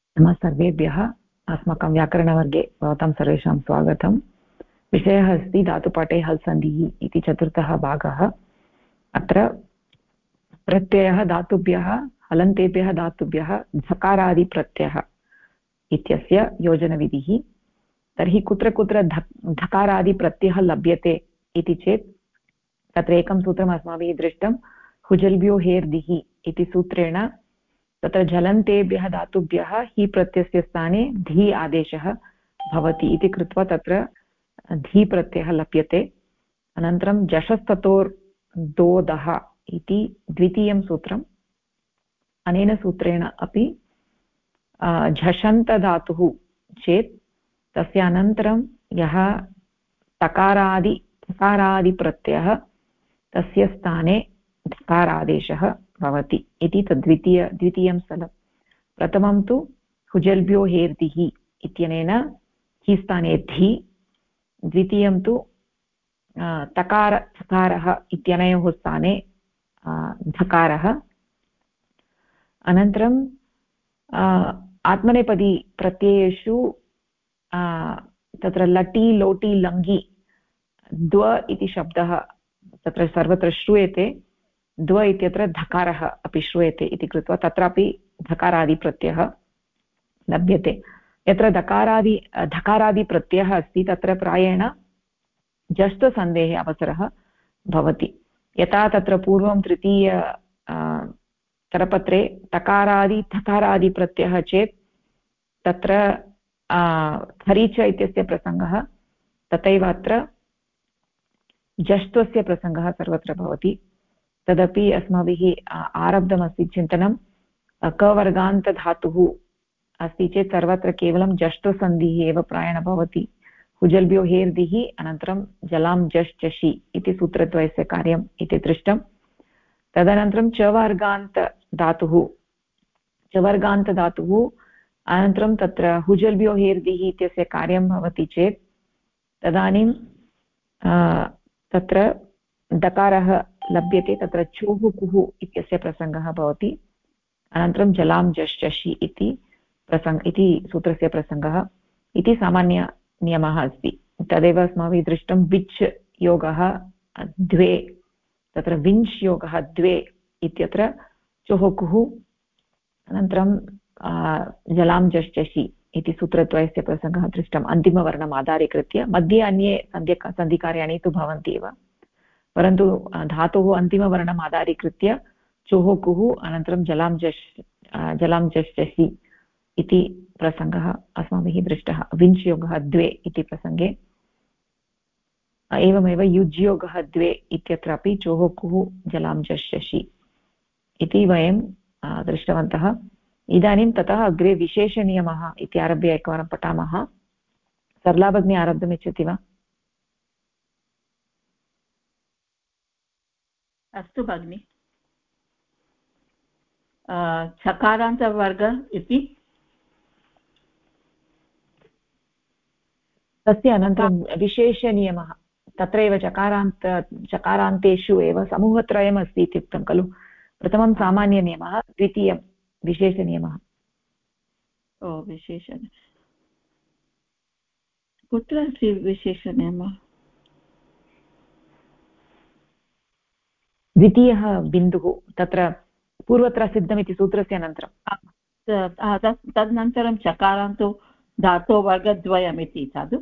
नमः सर्वेभ्यः। अस्माकं व्याकरणवर्गे भवतां सर्वेषां स्वागतम्। विषयः अस्ति धातुपाठे हल् सन्धिः इति चतुर्थः भागः। अत्र प्रत्ययः धातुभ्यः हलन्तेभ्यः धातुभ्यः धकारादिप्रत्ययः इत्यस्य योजनविधिः। तर्हि कुत्र कुत्र धकारादिप्रत्ययः लभ्यते इति चेत् तत्र एकं सूत्रम् अस्माभिः दृष्टं, हुजल्भ्यो हेर्दिः इति सूत्रेण तत्र झलन्तेभ्यः धातुभ्यः हि प्रत्ययस्य स्थाने धी आदेशः भवति इति कृत्वा तत्र धी प्रत्ययः लभ्यते। अनन्तरं जशस्ततोर्दोदः इति द्वितीयं सूत्रम्। अनेन सूत्रेण अपि झषन्तधातुः चेत् तस्य अनन्तरं यः तकारादिप्रत्ययः तस्य स्थाने धकारादेशः भवति इति द्वितीयं स्थलं। प्रथमं तु हुजल्भ्यो हेर्दिः इत्यनेन हि स्थाने धी, द्वितीयं तु तकारः इत्यनयोः स्थाने धकारः। अनन्तरं आत्मनेपदी प्रत्ययेषु तत्र लटि लोटि लङि द्व इति शब्दः तत्र सर्वत्र श्रूयते। द्व इत्यत्र धकारः अपि श्रूयते इति कृत्वा तत्रापि धकारादिप्रत्ययः लभ्यते। यत्र धकारादिप्रत्ययः अस्ति तत्र प्रायेण जष्टसन्धेः अवसरः भवति। यथा तत्र पूर्वं तृतीय करपत्रे धकारादिप्रत्ययः चेत् तत्र खरीच इत्यस्य प्रसङ्गः, तथैव अत्र जष्ट्वस्य प्रसङ्गः सर्वत्र भवति। तदपि अस्माभिः आरब्धमस्ति चिन्तनं। कवर्गान्तधातुः अस्ति चेत् सर्वत्र केवलं जष्ट्वसन्धिः एव प्रायेण भवति। हुजल्भ्यो हेर्दिः अनन्तरं जलां जश् चषि इति सूत्रद्वयस्य कार्यम् इति दृष्टं। तदनन्तरं चवर्गान्तधातुः अनन्तरं तत्र हुजल्भ्यो हेर्दिः इत्यस्य कार्यं भवति चेत् तदानीं तत्र दकारः लभ्यते। तत्र चोः कुः इत्यस्य प्रसङ्गः भवति। अनन्तरं जलां जश् चषि इति सूत्रस्य प्रसङ्गः इति सामान्यनियमः अस्ति। तदेव अस्माभिः दृष्टं विच् योगः द्वे, तत्र विंश् योगः द्वे इत्यत्र चोः कुः अनन्तरं जलां जश् चषि इति सूत्रद्वयस्य प्रसङ्गः दृष्टम्। अन्तिमवर्णम् आधारीकृत्य मध्ये अन्ये सन्धिकार्याणि तु भवन्ति एव, परन्तु धातोः अन्तिमवर्णम् आधारीकृत्य चोः कुः अनन्तरं जलां जश् चषि इति प्रसङ्गः अस्माभिः दृष्टः। विंशयोगः द्वे इति प्रसङ्गे एवमेव युज्योगः द्वे इत्यत्रापि चोः कुः जलां जश् चषि इति वयं दृष्टवन्तः। इदानीं ततः अग्रे विशेषनियमः इति आरभ्य एकवारं पठामः। सरला भगिनी आरब्धुमिच्छति वा? अस्तु भगिनि। चकारान्तवर्ग इति तस्य अनन्तरं विशेषनियमः। तत्रैव चकारान्तेषु एव समूहत्रयम् अस्ति इत्युक्तं खलु। प्रथमं सामान्यनियमः, द्वितीयं विशेषनियमः। ओ विशेषण कुत्र अस्ति विशेषनियमः? द्वितीयः बिन्दुः तत्र पूर्वत्र सिद्धमिति सूत्रस्य अनन्तरं तदनन्तरं चकारान्तो धातो वर्गद्वयमिति तद्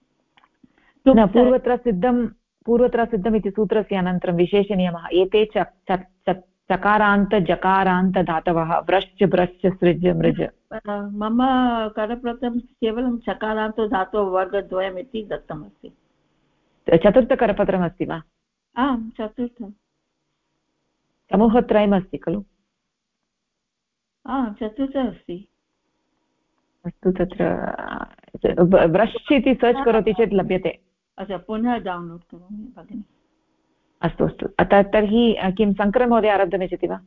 पूर्वत्र सिद्धमिति सूत्रस्य अनन्तरं विशेषनियमः। एते चकारान्त जकारान्त धातवः व्रश्च भ्रश्च सृज मृज। मम करपत्रं केवलं चकारान्तो धातो वर्गद्वयमिति दत्तमस्ति। चतुर्थकरपत्रमस्ति वा? आम्, चतुर्थं समूहत्रयमस्ति खलु? चतुर्थ अस्ति। अस्तु, तत्र ब्रश् इति सर्च् करोति चेत् लभ्यते। अच्छा, पुनः डौन्लोड् करोमि भगिनि। अस्तु अस्तु। तर्हि किं शङ्करमहोदय आरब्धुमिच्छति वा?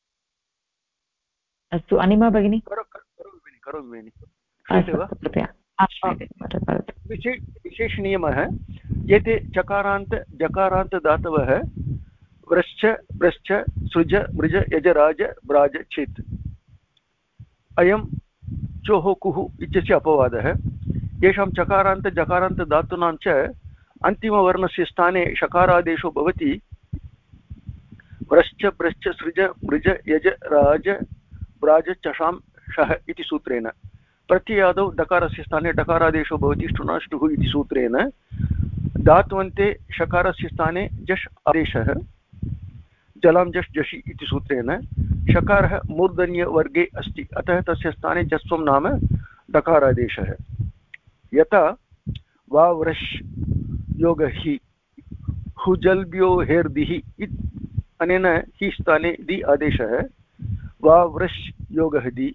अस्तु, अनिमा भगिनी करोमि। कृपया। विशेषनियमः एते चकारान्त जकारान्त धातवः व्रश्च ब्रश्च सृज मृज यज राज ब्राज चेत् अयं चोः कुः इत्यस्य अपवादः येषां चकारान्त जकारान्त धातूनां च अन्तिमवर्णस्य स्थाने शकारादेशो भवति व्रश्च ब्रश्च सृज मृज यज राज ब्राज चषां शः इति सूत्रेण प्रत्ययादौ डकारस्य स्थाने डकारादेशो भवति ष्टुनाष्टुः इति सूत्रेण धात्वन्ते शकारस्य स्थाने जश् आदेशः जलां जश् जषि इति सूत्रेण शकारः मूर्धन्यवर्गे अस्ति अतः तस्य स्थाने जस्वं नाम डकारादेशः यथा वाव्रश् योग हि हुजल्भ्यो हेर्दिः अनेन हि स्थाने दि आदेशः वाव्रश् योगः दि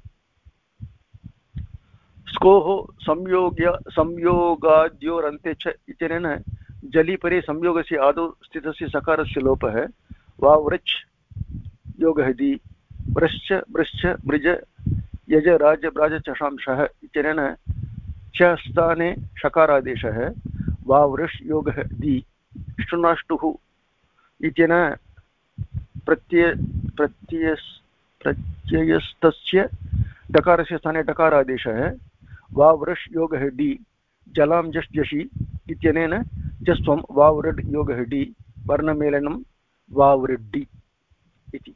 स्कोः संयोगाद्योरन्ते च इत्यनेन जलिपरे संयोगस्य आदौ स्थितस्य सकारस्य लोपः वाव्रच् योगः दि व्रश्च ब्रश्च मृज यज राज ब्राज चषांशः इत्यनेन च स्थाने शकारादेशः वाव्रश् योगः दि ष्टुनाष्टुः इत्यनेन प्रत्ययस्तस्य डकारस्य स्थाने डकारादेशः वाव्रश् योगः डि जलां जश् जषि इत्यनेन जस्त्वं वाव्रड् योगः डि वर्णमेलनं वाव्रड्डि इति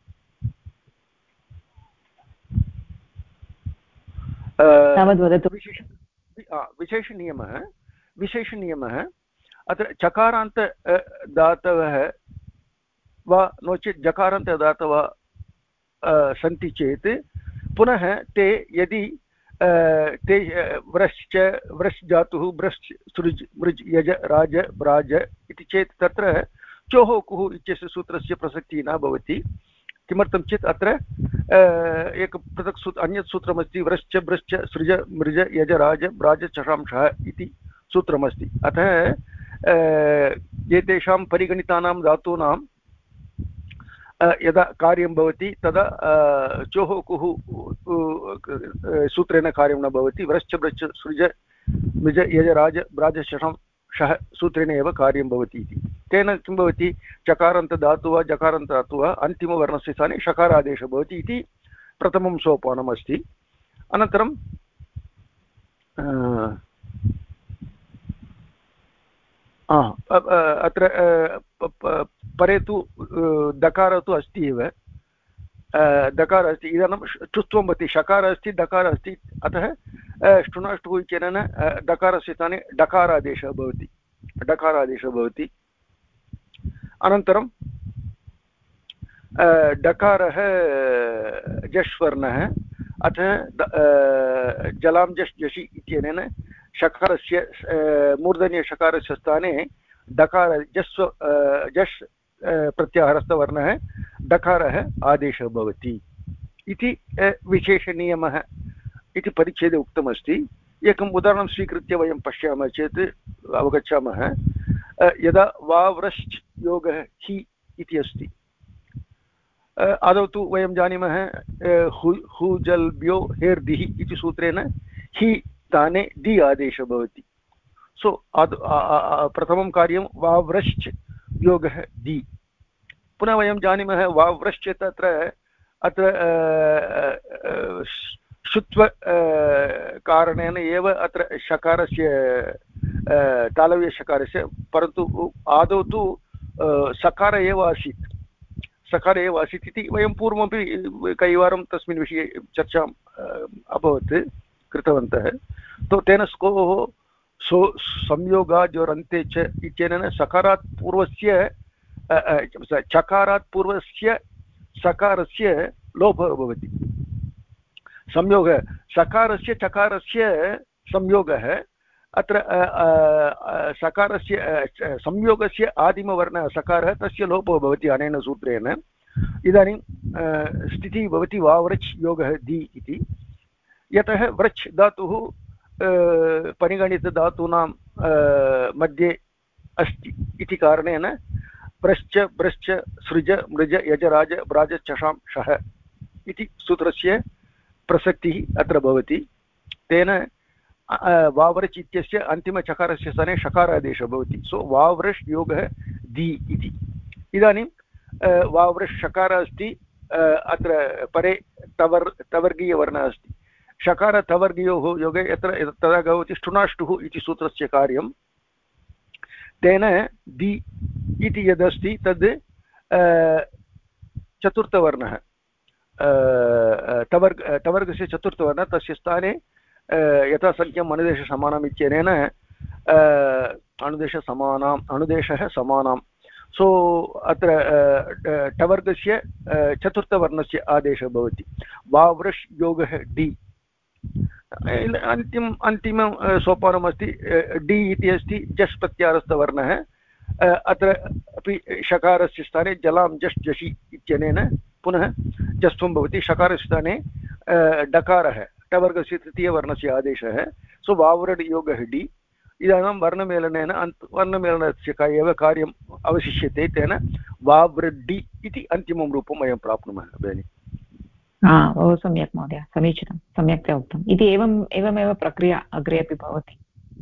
विशेषनियमः अत्र चकारान्त धातवः वा नो चेत् जकारान्तदातवः सन्ति चेत् पुनः ते यदि ते व्रश् धातुः ब्रश् सृज् मृज् यज राज ब्राज इति चेत् तत्र चोः कुः इत्यस्य सूत्रस्य प्रसक्तिः न भवति किमर्थं चेत् अत्र एक पृथक् अन्यत् सूत्रमस्ति व्रश्च ब्रश्च सृज मृज यज राज ब्राज चषांशः इति सूत्रमस्ति अतः एतेषां परिगणितानां धातूनां यदा कार्यं भवति तदा चोः कुः सूत्रेण कार्यं न भवति व्रश्च ब्रश्च सृज मृज यज राज ब्राज चषांशः सूत्रेण एव कार्यं भवति इति तेन किं भवति चकारान्तधातुः जकारान्तधातुः अन्तिमवर्णस्य स्थाने शकारादेशः भवति इति प्रथमं सोपानम् अस्ति अनन्तरं अत्र परे तु दकारः तु अस्ति एव दकारः अस्ति इदानीं ष्टुत्वं भवति शकारः अस्ति दकारः अस्ति अतः ष्टुनाष्टुः इत्यनेन दकारस्य स्थाने डकारादेशः भवति अनन्तरं डकारः जश्वर्णः अतः जलां जश् जषि इत्यनेन शकारस्य मूर्धन्यशकारस्य स्थाने डकार जश् प्रत्याहारस्थवर्णः डकारः आदेशः भवति इति विशेषनियमः इति परिच्छेदे उक्तमस्ति एकम् उदाहरणं स्वीकृत्य वयं पश्यामः चेत् अवगच्छामः यदा वाव्रश्च योगः हि इति अस्ति आदौ तु वयं जानीमः हुजल्भ्यो हेर्दिः इति सूत्रेण हि स्थाने दि आदेशः भवति सो प्रथमं कार्यं वाव्रश्च योगः दि पुनः वयं जानीमः वाव्रश्च अत्र शुत्व कारणेन एव अत्र शकारस्य तालव्यशकारस्य परन्तु आदौ तु सकार एव आसीत् इति वयं पूर्वमपि कैवारं तस्मिन् विषये चर्चाम् अभवत् कृतवन्तः तो तेन स्कोः संयोगाद्योरन्ते च इत्यनेन सकारात् पूर्वस्य चकारात् पूर्वस्य सकारस्य लोपः भवति संयोगः सकारस्य चकारस्य संयोगः अत्र सकारस्य संयोगस्य आदिमवर्णः सकारः तस्य लोपः भवति अनेन सूत्रेण इदानीं स्थितिः भवति वाव्रच् योगः दि इति यतः व्रच् धातुः परिगणितधातूनां मध्ये अस्ति इति कारणेन व्रश्च ब्रश्च सृज मृज यज राज ब्राज चषांशः इति सूत्रस्य प्रसक्तिः अत्र भवति तेन वाव्रच् इत्यस्य अन्तिमचकारस्य स्थाने षकारादेशः भवति सो वाव्रश् योगः धी इति इदानीं वाव्रश् षकार अस्ति अत्र परे तवर्गीयवर्णः अस्ति षकार तवर्गीयोः योगे यत्र तदा भवति ष्टुनाष्टुः इति सूत्रस्य कार्यं तेन दि इति यदस्ति तद् चतुर्थवर्णः तवर्गस्य चतुर्थवर्णः तस्य स्थाने यथासङ्ख्यम् अनुदेशसमानम् इत्यनेन अनुदेशः समानां सो अत्र टवर्गस्य चतुर्थवर्णस्य आदेशः भवति वाव्रश् योगः डि अन्तिमं सोपानमस्ति डि इति अस्ति जश् प्रत्यारस्थवर्णः अत्र अपि षकारस्य स्थाने जलां जश् जषि इत्यनेन पुनः जस्त्वं भवति षकारस्य स्थाने डकारः टवर्गस्य तृतीयवर्णस्य आदेशः सो वाव्रड् योगः डि इदानीं वर्णमेलनेन वर्णमेलनस्य एव कार्यम् अवशिष्यते तेन वाव्रड्डि इति अन्तिमं रूपं वयं प्राप्नुमः भगिनि बहु सम्यक् महोदय समीचीनं सम्यक्तया उक्तम् इति एवमेव प्रक्रिया अग्रे अपि भवति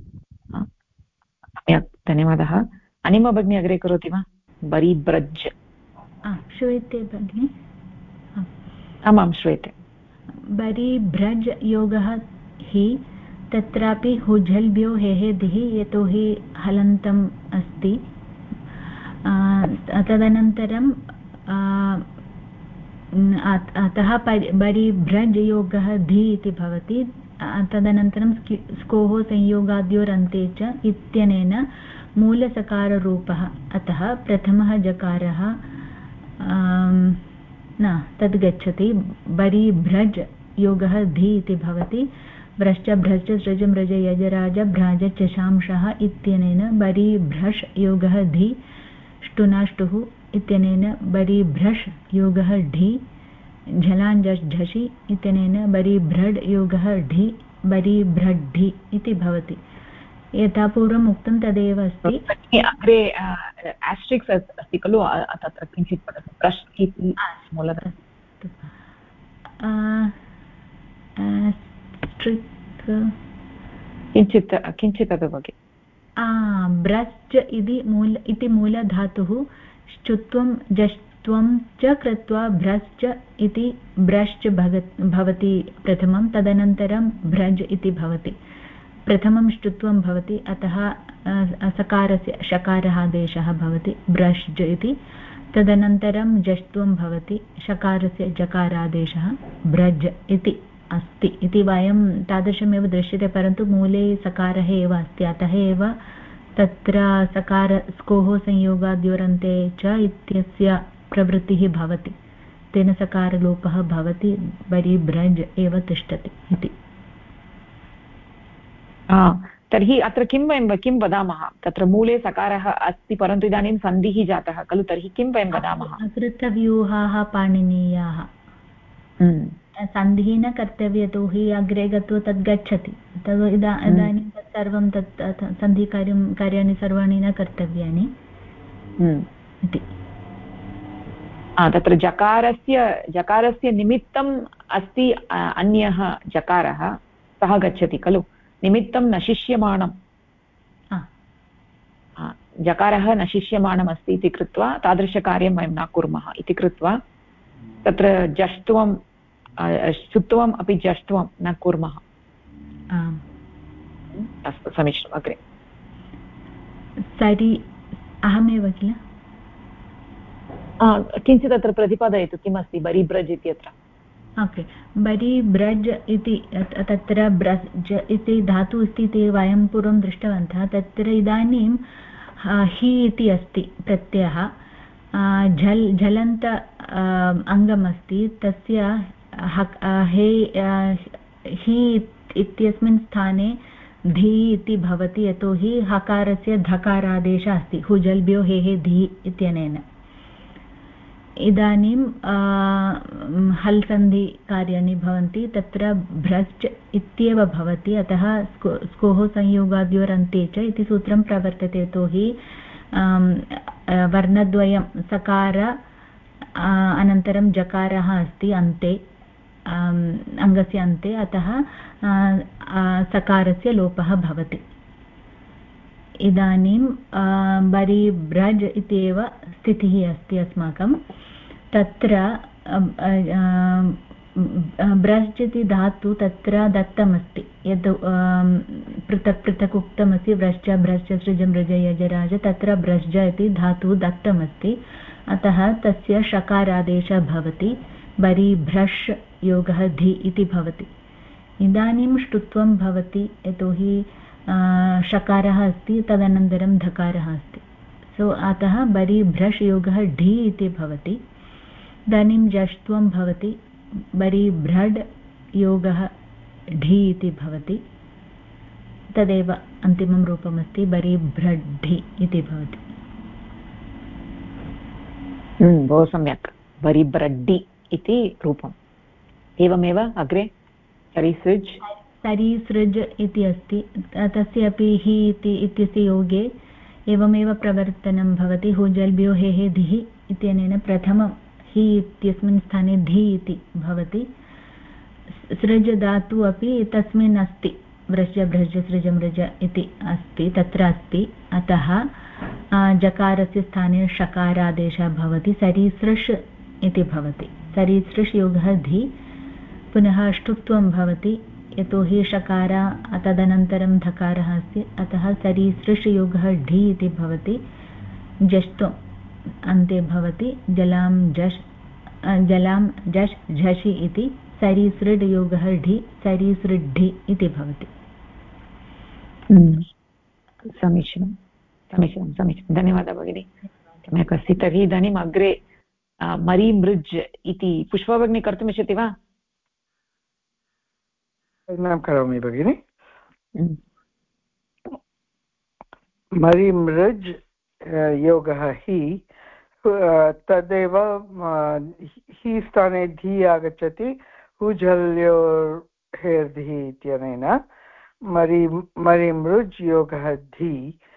सम्यक् धन्यवादः अनिमा भगिनी अग्रे करोति वा बरीब्रज् श्रूयते भगिनि आमां श्रूयते बरीभ्रज् योगः हि तत्रापि हुझल्भ्यो हेः दिः यतोहि हलन्तम् अस्ति तदनन्तरं अतः बरीभ्रज् योगः धि इति भवति तदनन्तरं स्कोः संयोगाद्योरन्ते च इत्यनेन मूलसकाररूपः अतः प्रथमः जकारः न तद् गच्छति बरीभ्रज् योगः धि इति भवति व्रश्च भ्रश्च सृज मृज यजराज भ्राज चशांशः इत्यनेन बरीभ्रश् योगः धि ष्टुनाष्टुः इत्यनेन बरीभ्रश् योगः ढि झलाञ्जश् झषि इत्यनेन बरीभ्रड् योगः ढि बरीभ्रड्ढि इति भवति यथा पूर्वम् उक्तं तदेव अस्ति अग्रे आस्ट्रिक्स् अस्ति खलु तत्र किञ्चित् ब्रश् इति मूलतः किञ्चित् तद् भगिनि ब्रश्च इति मूलधातुः श्चुत्वं जष्ट्वं च कृत्वा भ्रश्च इति ब्रश्च भवति प्रथमं तदनन्तरं भ्रज् इति भवति प्रथमं श्चुत्वं भवति अतः सकारस्य शकारः आदेशः भवति ब्रश् इति तदनन्तरं जष्ट्वं भवति शकारस्य जकारादेशः भ्रज् इति अस्ति इति वयं तादृशमेव दृश्यते परन्तु मूले सकारः एव अस्ति अतः एव तत्र सकार स्कोः संयोगाद्योरन्ते च इत्यस्य प्रवृत्तिः भवति तेन सकारलोपः भवति बरीभ्रज् एव तिष्ठति इति तर्हि अत्र किं वदामः तत्र मूले सकारः अस्ति परन्तु इदानीं सन्धिः जातः खलु तर्हि किं वयं वदामः कृतव्यूहाः पाणिनीयाः सन्धिः न कर्तव्य यतोहि अग्रे गत्वा तद् गच्छति तद् इदानीं तत् सर्वं तत् कार्याणि सर्वाणि न कर्तव्यानि इति तत्र जकारस्य निमित्तम् अस्ति अन्यः जकारः सः गच्छति खलु निमित्तं नशिष्यमाणं जकारः नशिष्यमाणम् अस्ति इति कृत्वा तादृशकार्यं वयं न कुर्मः इति कृत्वा तत्र जष्ट्वं शुत्वम् अपि जष्ट्वं न कुर्मः अस्तु समीचीनम् अग्रे सरि अहमेव किल किञ्चित् अत्र प्रतिपादयतु किमस्ति बरीब्रज् इत्यत्र ओके बरीब्रज् इति तत्र ब्रज् इति धातु अस्ति इति वयं पूर्वं दृष्टवन्तः तत्र इदानीं हि इति अस्ति प्रत्ययः झलन्त अङ्गमस्ति तस्य हि इत्यस्मिन् स्थाने धी इति भवति यतोहि हकारस्य धकारादेशः अस्ति हुजल्भ्यो हेः धी इत्यनेन इदानीं हल् सन्धि कार्याणि भवन्ति तत्र भ्रश्च इत्येव भवति अतः स्कोः संयोगाद्योरन्ते च इति सूत्रं प्रवर्तते यतोहि वर्णद्वयं सकार अनन्तरं जकारः अस्ति अन्ते अङ्गस्य अन्ते, अतः सकारस्य लोपः भवति। इदानीं बरीभ्रज् इत्येव स्थितिः अस्ति अस्माकं। तत्र ब्रज् इति धातु तत्र दत्तमस्ति, यद् पृथक् पृथक् उक्तमस्ति, व्रश्च भ्रश्च सृज मृज यजराज, तत्र ब्रज् इति धातु दत्तमस्ति, अतः तस्य षकारादेशः भवति, बरीभ्रश् योगः धि इति भवति। इदानीं ष्टुत्वं भवति, यतोहि षकारः अस्ति, तदनन्तरं धकारः अस्ति, सो अतः बरीभ्रश् योगः ढि इति भवति। इदानीं जष्ट्वं भवति, बरीभ्रड् योगः ढि इति भवति, तदेव अन्तिमं रूपमस्ति, बरीभ्रड्ढि इति भवति। बहु सम्यक्, बरीभ्रड्डि इति रूपम्। एवमेव अग्रे सरीसृज्। सरीसृज् इति अस्ति, तस्य अपि हि इत्यस्य योगे एवमेव प्रवर्तनं भवति। हुजल्भ्यो हेः धिः इत्यनेन प्रथमं हि इत्यस्मिन् स्थाने धि इति भवति। सृज धातु अपि तस्मिन् अस्ति, व्रज भ्रज सृज मृज इति अस्ति, तत्र अस्ति, अतः जकारस्य स्थाने षकारादेशः भवति, सरीसृष् इति भवति। सरीसृष् योगः धि, पुनः ष्टुत्वं भवति, यतोहि षकार तदनन्तरं धकारः अस्ति, अतः सरीसृष् योगः ढि इति भवति। जष्ट्वम् अन्ते भवति, जलां जश् झषि इति, सरीसृड् योगः ढि, सरीसृड्ढि इति भवति। समीचीनं समीचीनं समीचीनं, धन्यवादः भगिनी, सम्यक् अस्ति। तर्हि इदानीम् अग्रे मरीमृज् इति पुष्पा भगिनी कर्तुम् इच्छति वा? न करोमि भगिनि। मरीमृज् योगः हि, तदेव हि स्थाने धि आगच्छति, हुझल्योर्हेर्धिः इत्यनेन मरीमृज् योगः धि।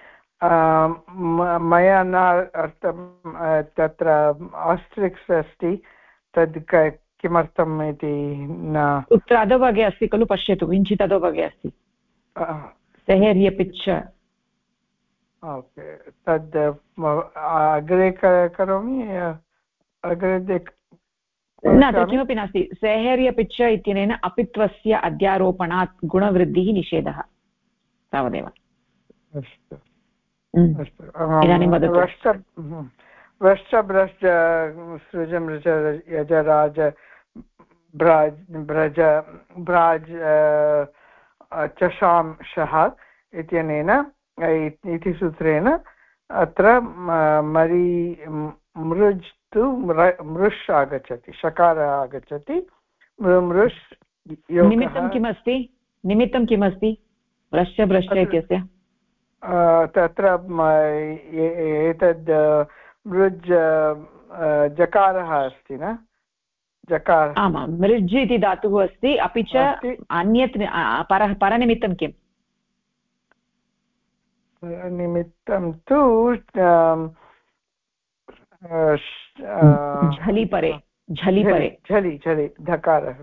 मया न अर्थं, तत्र आस्ट्रिक्स् अस्ति, तद् किमर्थम् इति न। कुत्र अधोभागे अस्ति खलु, पश्यतु, किञ्चित् अधोभागे अस्ति, सेहेर्यपिच्च। ओके, तद् अग्रे करोमि, अग्रे न, तत् किमपि नास्ति। सेहेर्यपिच्च इत्यनेन अपित्वस्य अध्यारोपणात् गुणवृद्धिः निषेधः, तावदेव। अस्तु अस्तु। इदानीं वदतु। व्रश्च भ्रश्च सृज मृज यजराज भ्रज भ्राज चषां शः इत्यनेन इति सूत्रेण अत्र मृज् तु मृष् आगच्छति, षकारः आगच्छति, मृष्। निमित्तं किमस्ति? निमित्तं किमस्ति व्रश्च भ्रश्च इत्यस्य? तत्र एतद् मृज् जकारः अस्ति न, जकार। आमां, मृज् इति धातुः अस्ति, अपि च अन्यत् परनिमित्तं किम्? निमित्तं तु झलिपरे, झलिपरे, झलि झलि धकारः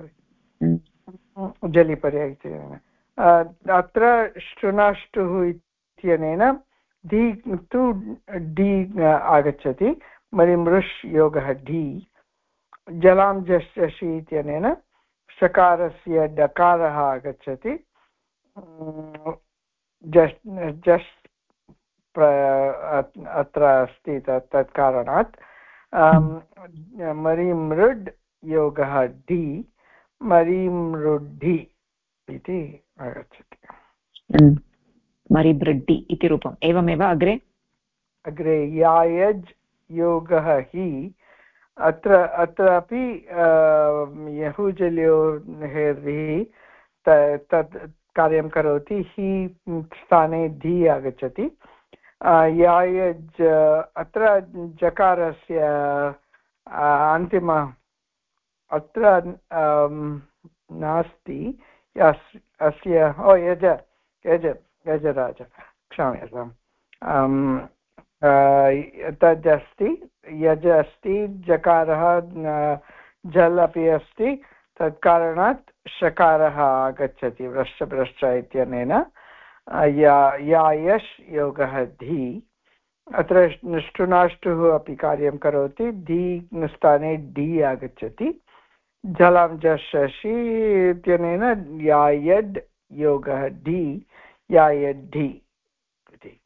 झलिपरे इति। अत्र श्रुणाष्टुः इत्यनेन धि तु डी आगच्छति, मरिमृष् योगः ढि। जलां जषि इत्यनेन षकारस्य डकारः आगच्छति, जस् अत्र अस्ति, तत् कारणात् मरिमृड् योगः ढि, मरिमृड्ढि इति आगच्छति। मरिबृड्डि इति रूपम्। एवमेव अग्रे यायज् योगः हि, अत्रापि यहुजल्योर्हेर्धिः तत् कार्यं करोति, हि स्थाने धि आगच्छति। यायज्, अत्र जकारस्य अन्तिम अत्र नास्ति, अस्य यज यज यजराज, क्षम्यताम्, तद् अस्ति, यज अस्ति, जकारः झल् अपि अस्ति, तत्कारणात् षकारः आगच्छति व्रश्च इत्यनेन यायश् योगः धी अत्र ष्टुनाष्टुः अपि कार्यं करोति धी स्थाने डी आगच्छति जलं जषि इत्यनेन यायड् योगः ढि यायड्ढि इति।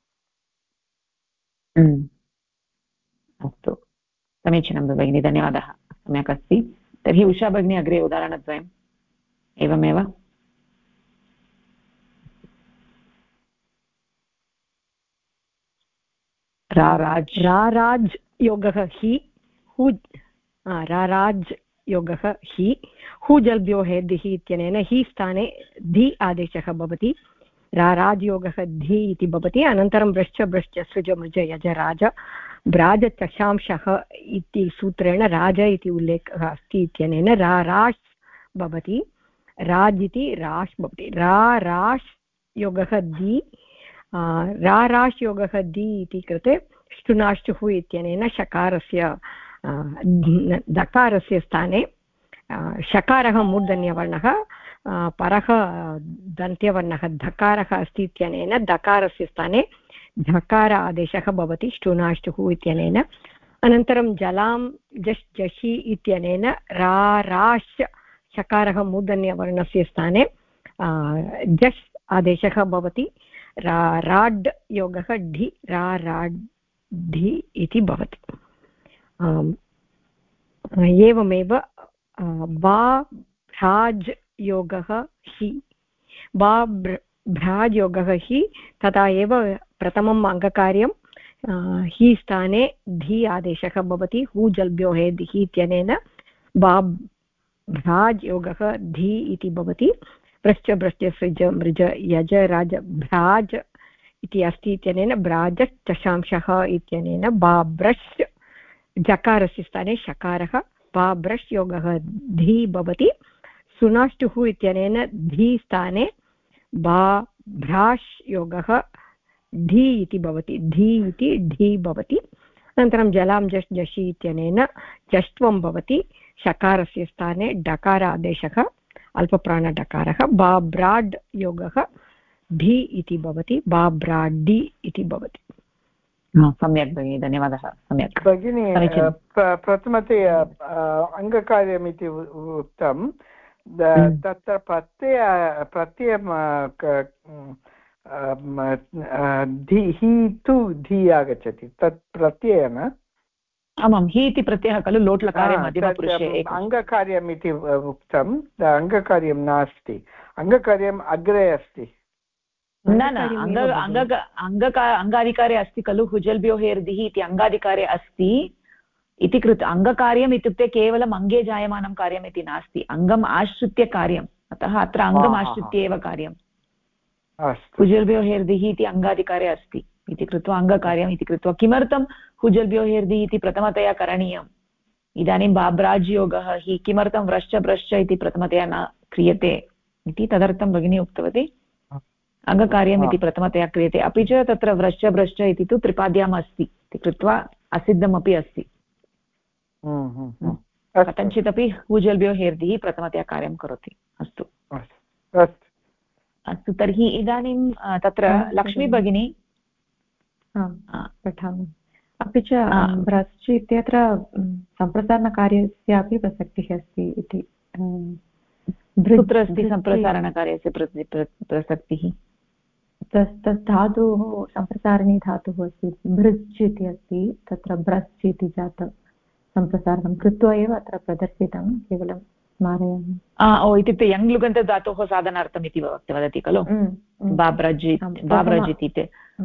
अस्तु समीचीनं भगिनी धन्यवादः सम्यक् अस्ति। तर्हि उषा भगिनी अग्रे उदाहरणद्वयम् एवमेव राराज् योगः हि हु राराज् योगः हि हुजल्भ्यो हेद्धिः इत्यनेन हि स्थाने धि आदेशः भवति राराज् योगः धि इति भवति। अनन्तरं भ्रश्च सृज मृज यज राज ब्राज चषांशः इति सूत्रेण राज इति उल्लेखः अस्ति इत्यनेन राराश् भवति राज इति राश् भवति राराश् योगः दि राराश् योगः दि इति कृते ष्टुनाष्टुः इत्यनेन शकारस्य दकारस्य स्थाने शकारः मूर्धन्यवर्णः परः दन्त्यवर्णः धकारः अस्ति इत्यनेन दकारस्य स्थाने झकार आदेशः भवति ष्टुनाष्टुः इत्यनेन। अनन्तरं जलां जश् जषि इत्यनेन राराश् शकारः मूर्धन्यवर्णस्य स्थाने जश् आदेशः भवति राड् योगः ढि राड्ढि इति भवति। एवमेव वा भ्राज् योगः हि वा भ्राज् योगः हि तथा एव प्रथमम् अङ्गकार्यं हि स्थाने धी आदेशः भवति हुजल्भ्यो हेदिः इत्यनेन वा भ्राज् योगः धी इति भवति। भ्रश्च सृज मृज यज राज भ्राज इति अस्ति इत्यनेन भ्राज चषांशः इत्यनेन बाब्रश् जकारस्य स्थाने शकारः बाब्रश् योगः धी भवति। सुनाष्टुः इत्यनेन धी स्थाने भ्राश् योगः धी इति भवति धी इति ढी भवति। अनन्तरं जलां जश् जषि इत्यनेन जष्ट्वं भवति शकारस्य स्थाने डकार आदेशः अल्पप्राणडकारः बाब्राड् योगः ढि इति भवति बाब्राड्डि इति भवति। सम्यक् भगिनी धन्यवादः सम्यक् भगिनी प्रथमतया अङ्गकार्यमिति उक्तं तत्र प्रत्ययं हि तु धी आगच्छति तत् प्रत्ययः न आमां हि इति प्रत्ययः खलु लोट्लकारे मध्यमपुरुषे अङ्गकार्यम् इति उक्तं अङ्गकार्यं नास्ति अङ्गकार्यम् अग्रे अस्ति न अङ्गाधिकारे अस्ति खलु हुजल्भ्यो हेर्दिः इति अङ्गाधिकारे अस्ति इति कृत्वा अङ्गकार्यम् इत्युक्ते केवलम् अङ्गे जायमानं कार्यम् इति नास्ति अङ्गम् आश्रित्य कार्यम् अतः अत्र अङ्गम् आश्रित्य एव कार्यम् हुजल्भ्यो हेर्दिः इति अङ्गाधिकारे अस्ति इति कृत्वा अङ्गकार्यम् इति कृत्वा किमर्थं हुजल्भ्यो हेर्दिः इति प्रथमतया करणीयम् इदानीं बाब्राज् योगः हि किमर्थं व्रश्च इति प्रथमतया न क्रियते इति तदर्थं भगिनी उक्तवती अङ्गकार्यम् इति प्रथमतया क्रियते अपि च तत्र व्रश्च इति तु त्रिपाद्याम् अस्ति इति कृत्वा असिद्धमपि अस्ति कथञ्चिदपि हुजल्भ्यो हेर्दिः प्रथमतया कार्यं करोति। अस्तु अस्तु तर्हि इदानीं तत्र लक्ष्मी भगिनी पठामि अपि च भ्रश्च इत्यत्र सम्प्रसारणकार्यस्यापि प्रसक्तिः अस्ति इति कुत्र अस्ति सम्प्रसारणकार्यस्य प्रसक्तिः तत् धातुः सम्प्रसारणी धातुः अस्ति भृच् इति अस्ति तत्र भ्रश्च इति जातं सम्प्रसारणं कृत्वा एव अत्र प्रदर्शितं केवलं स्मारयामि। ओ इत्युक्ते यङ् लुगन्तधातोः साधनार्थम् इति वदति खलु बाब्रज् इति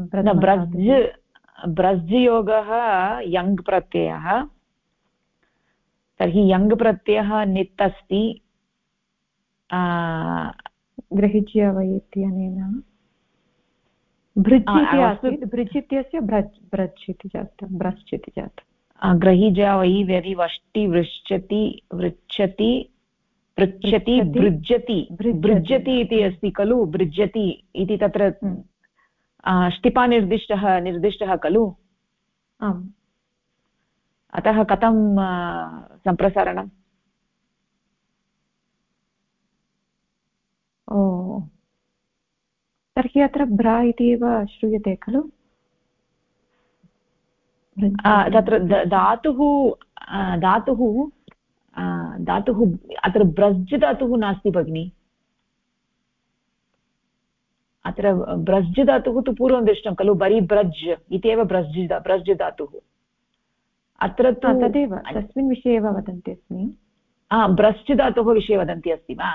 ब्रज् योगः यङ् प्रत्ययः तर्हि यङ् प्रत्ययः नित् अस्ति गृहीज्य वै इत्यनेन भृज् इति आसीत् भृज् इत्यस्य भ्रज् इति जातं भ्रश्च इति जातं ग्रहीजा वै यदि वष्टि वृच्छति वृच्छति पृच्छति भृज्यति इति अस्ति खलु भृज्यति इति तत्र ष्टिपा निर्दिष्टः खलु आम् अतः कथं सम्प्रसारणम् तर्हि अत्र भ्रा इति एव श्रूयते खलु तत्र धातुः अत्र ब्रज् धातुः नास्ति भगिनि अत्र ब्रज् धातुः तु पूर्वं दृष्टं खलु बरि ब्रज् इत्येव ब्रज् धातुः अत्र तु तदेव तस्मिन् विषये एव वदन्ति अस्मि ब्रश् धातोः विषये वदन्ति अस्ति वा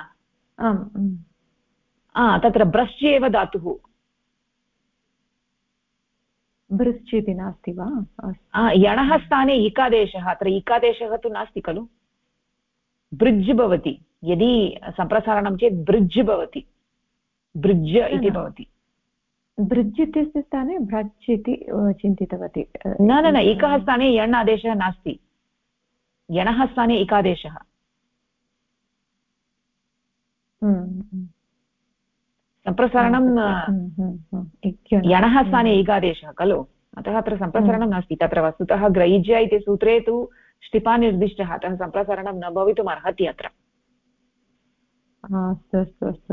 आम् तत्र ब्रश् एव धातुः बृश् इति नास्ति वा यणः स्थाने इकादेशः अत्र इकादेशः तु नास्ति खलु बृज् भवति यदि सम्प्रसारणं चेत् बृज् भवति बृज् इति भवति बृज् इत्यस्य स्थाने भ्रज् इति चिन्तितवती न इकः स्थाने यण् आदेशः नास्ति यणः स्थाने इकादेशः सम्प्रसारणं यणः स्थाने इकादेशः खलु अतः अत्र सम्प्रसारणं नास्ति तत्र वस्तुतः ग्रैज्य इति सूत्रे तु ष्टिपा निर्दिष्टः अतः सम्प्रसारणं न भवितुम् अर्हति अत्र अस्तु अस्तु अस्तु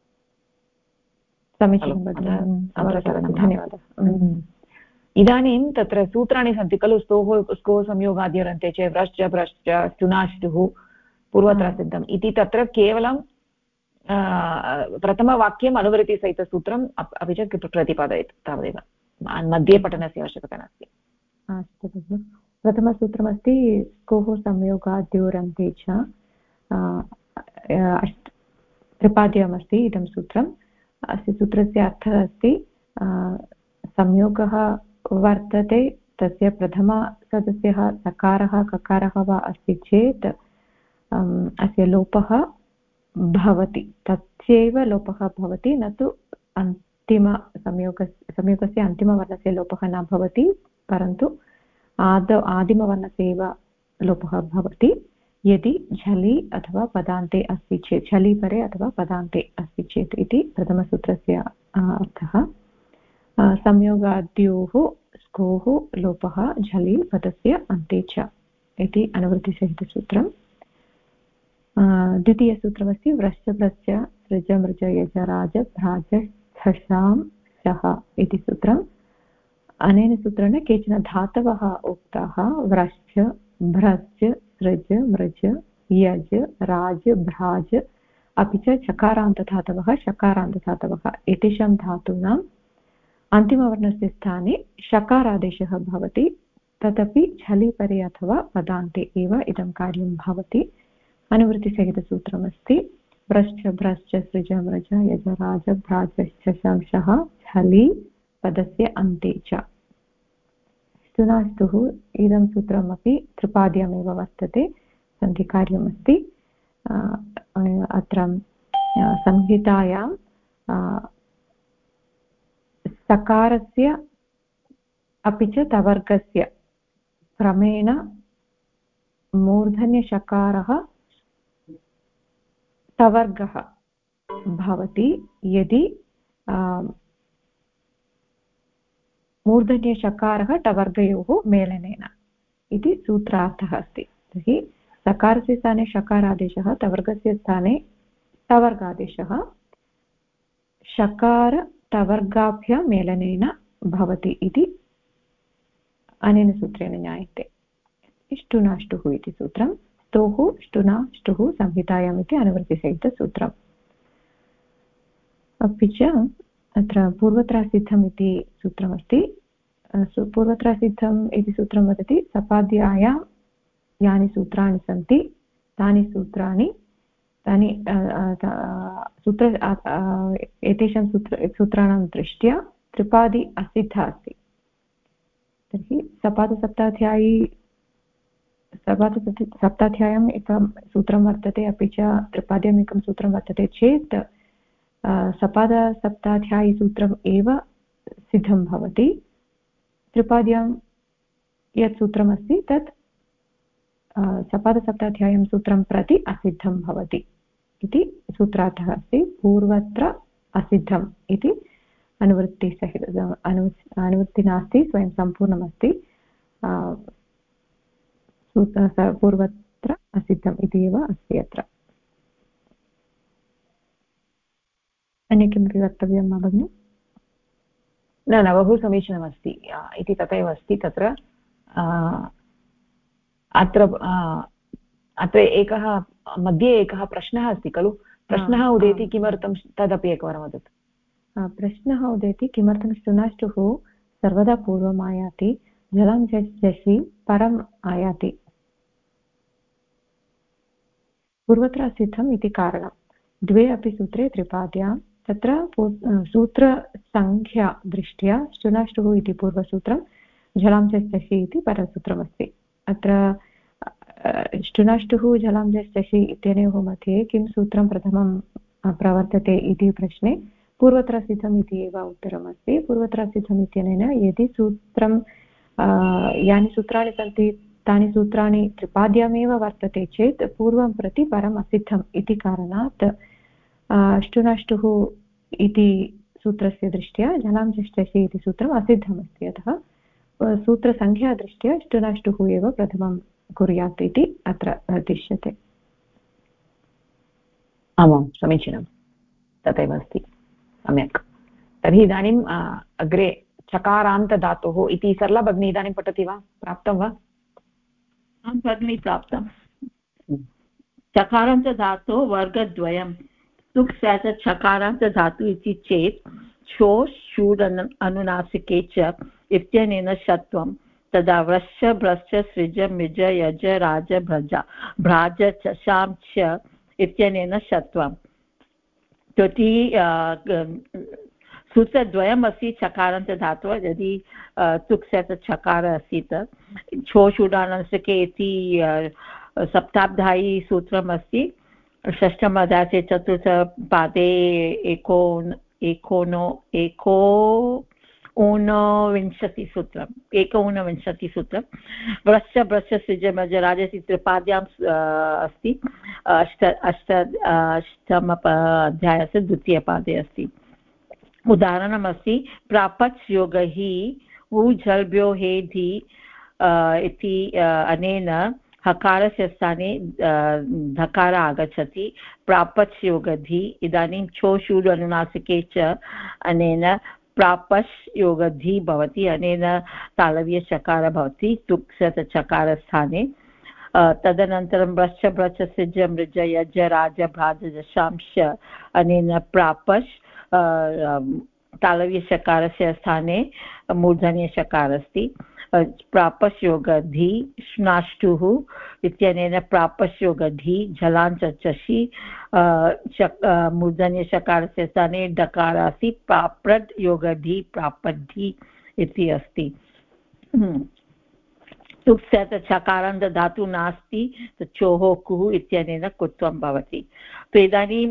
समीचीनं धन्यवादः इदानीं तत्र सूत्राणि सन्ति खलु स्तोः संयोगाद्योरन्ते च व्रश्च भ्रश्च स्तुनाष्टुः पूर्वत्रसिद्धम् इति तत्र केवलं प्रथमवाक्यम् अनुवृत्तिसहितसूत्रम् अपि च प्रतिपादयति तावदेव मध्ये पठनस्य आवश्यकता नास्ति अस्तु प्रथमसूत्रमस्ति स्तोः संयोगाद्योरन्ते च त्रिपाद्यमस्ति इदं सूत्रम् अस्य सूत्रस्य अर्थः अस्ति संयोगः वर्तते तस्य प्रथमसदस्यः सकारः ककारः वा अस्ति चेत् अस्य लोपः भवति तस्यैव लोपः भवति न तु संयोगस्य अन्तिमवर्णस्य लोपः न भवति परन्तु आदिमवर्णस्य एव लोपः भवति यदि झलि अथवा पदान्ते अस्ति चेत् झलि परे अथवा पदान्ते अस्ति चेत् इति प्रथमसूत्रस्य अर्थः संयोगाद्योः स्कोः लोपः झलि पदस्य अन्ते च इति अनुवृत्तिसहितसूत्रम् द्वितीयसूत्रमस्ति व्रश्च भ्रश्च सृज मृज यज राज भ्राज छशां शः इति सूत्रम् अनेन सूत्रेण केचन धातवः उक्ताः व्रश्च भ्रश्च सृज मृज यज राज भ्राज अपि च चकारान्तधातवः शकारान्तधातवः एतेषां धातूनाम् अन्तिमवर्णस्य स्थाने शकारादेशः भवति तदपि झलिपरे अथवा पदान्ते एव इदं कार्यं भवति अनुवृत्तिसहितसूत्रमस्ति व्रश्च भ्रश्च सृज मृज यज राज भ्राजश्चशंशः झलि पदस्य अन्ते च स्तुनाष्टुः इदं सूत्रमपि त्रिपाद्यमेव वर्तते सन्धिकार्यमस्ति अत्र संहितायां सकारस्य अपि च तवर्गस्य क्रमेण मूर्धन्यशकारः तवर्गः भवति यदि मूर्धन्यशकारः टवर्गयोः मेलनेन इति सूत्रार्थः अस्ति तर्हि सकारस्य स्थाने शकारादेशः तवर्गस्य स्थाने तवर्गादेशः शकार तवर्गाभ्यां मेलनेन भवति इति अनेन सूत्रेण ज्ञायते ष्टुनाष्टुः इति सूत्रं स्तोः ष्टुनाष्टुः संहितायाम् इति अनुवृत्तिसहितसूत्रम् अपि च अत्र पूर्वत्रासिद्धम् इति सूत्रमस्ति पूर्वत्रासिद्धम् इति सूत्रं वदति सपाद्यायां यानि सूत्राणि सन्ति तानि सूत्राणि एतेषां सूत्राणां दृष्ट्या त्रिपादी असिद्धा अस्ति तर्हि सप्ताध्याय्याम् एकं सूत्रं वर्तते अपि च त्रिपाद्याम् एकं सूत्रं वर्तते चेत् सपादसप्ताध्यायीसूत्रम् एव सिद्धं भवति त्रिपाद्यां यत् सूत्रमस्ति तत् सपादसप्ताध्यायीं सूत्रं प्रति असिद्धं भवति इति सूत्रार्थः अस्ति पूर्वत्र असिद्धम् इति अनुवृत्तिसहित अनुवृत्ति नास्ति स्वयं सम्पूर्णमस्ति पूर्वत्र असिद्धम् इति एव अस्ति अत्र अन्य किमपि वक्तव्यं वा भगिनि? न न बहु समीचीनमस्ति इति तथैव अस्ति तत्र अत्र एकः मध्ये एकः प्रश्नः अस्ति खलु प्रश्नः उदेति किमर्थं तदपि एकवारं वदतु। प्रश्नः उदेति किमर्थं शुनाष्टुः सर्वदा पूर्वम् आयाति जलं जसि परम् आयाति पूर्वत्र सिद्धम् इति कारणं द्वे अपि सूत्रे त्रिपाद्यां तत्र सूत्रसङ्ख्या दृष्ट्या शुनाष्टुः इति पूर्वसूत्रं जलं जसि इति परसूत्रमस्ति। अत्र शुनाष्टुः जलं जसि इत्यनयोः मध्ये किं सूत्रं प्रथमं प्रवर्तते इति प्रश्ने पूर्वत्र सिद्धम् इति एव उत्तरमस्ति। पूर्वत्र सिद्धम् इत्यनेन यदि सूत्रं यानि सूत्राणि सन्ति तानि सूत्राणि त्रिपाद्यामेव वर्तते चेत् पूर्वं प्रति परम् असिद्धम् इति कारणात् शुनाष्टुः इति सूत्रस्य दृष्ट्या जलं जष्टसि इति सूत्रम् असिद्धमस्ति। अतः सूत्रसङ्ख्या दृष्ट्या शुनाष्टुः एव प्रथमं कुर्यात् इति अत्र दृश्यते। आमां समीचीनं तथैव अस्ति सम्यक्। तर्हि इदानीम् अग्रे चकारान्तधातुः इति सरला भगिनी इदानीं पठति वा प्राप्तं वा? आं भगिनी प्राप्तं। चकारान्तधातुः वर्गद्वयं तुक् स्यात् चकारान्तधातुः इति चेत् छो शूड् अनुनासिके च इत्यनेन षत्वं तदा व्रश्च भ्रश्च सृज मिज यज राज भ्रज भ्राज चशां च इत्यनेन षत्वम्। इति सूत्रद्वयम् अस्ति चकारान्तधातुः। यदि तुक् स्यात् चकार अस्ति छो शूडानसिके इति सप्ताब्धायी सूत्रम् अस्ति। षष्ठम अध्याये चतुर्थपादे एकोनविंशतिसूत्रं व्रश्च भ्रश्च सृज मज राजसि त्रिपाद्याम् अस्ति। अष्टम अध्यायस्य द्वितीयपादे अस्ति। उदाहरणमस्ति प्रापच् योगः उ झल्भ्यो हेधि इति अनेन हकारस्य स्थाने धकार आगच्छति प्रापच् योगधि। इदानीं छो शूड् अनुनासिके च अनेन प्रापश् योगधि भवति। अनेन तालव्यचकार भवति तुक् स्यात् चकारस्थाने। तदनन्तरं ब्रश्च भ्रच सृज मृज यज राज भ्राज जशांश अनेन प्रापश् तालव्यचकारस्य स्थाने मूर्धन्यचकार अस्ति। प्रापश् योगधि श्नाष्टुः इत्यनेन प्रापश् योगधि झलाञ्च चषि मूर्धन्यचकारस्य स्थाने डकार अस्ति। प्राप्रड् योगधि प्रापद्धि इति अस्ति। तुक् स्यात् चकारान्त धातुः नास्ति चोः कुः इत्यनेन कुत्वं भवति। तो इदानीं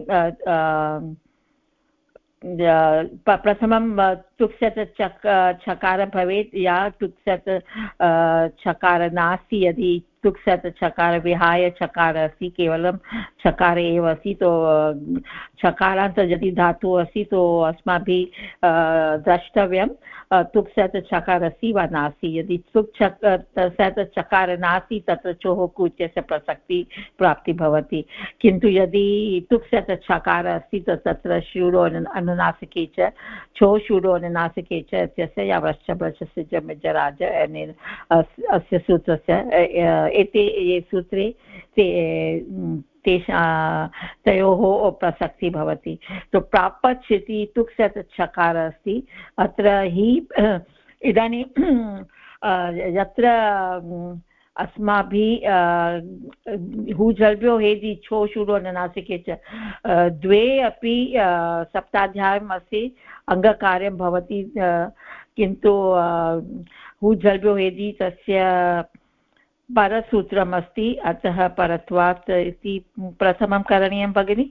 प्रथमं तुक् स्यात् चकार भवेत् या तुक् स्यात् चकार नास्ति। यदि तुक् स्यात् चकार विहाय चकार अस्ति केवलं चकार एव अस्ति तो चकारान्त यदि धातुः अस्ति तो अस्माभिः द्रष्टव्यं तुक् स्यात् चकार अस्ति वा नास्ति। यदि तुक् स्यात् चकार नास्ति तत्र चोः कु इत्यस्य प्रसक्ति प्राप्ति भवति। किन्तु यदि तुक् स्यात् चकार अस्ति तत्र शूडो अनुनासिके च छो शूडो अनुनासिके च इत्यस्य या व्रश्च भ्रश्च सृज मिज राज अनेन अस्य सूत्रस्य एते ये सूत्रे तयोः प्रसक्तिः भवति। तो प्रापच् इति तुक् स्यात् चकार अस्ति। अत्र हि इदानीं यत्र अस्माभिः हुजल्भ्यो हेदि छो शूडो अनुनासिके च द्वे अपि सप्ताध्यायम् अस्ति अङ्गकार्यं भवति। किन्तु हुजल्भ्यो हेदि तस्य परसूत्रम् अस्ति अतः परत्वात् इति प्रथमं करणीयं भगिनि।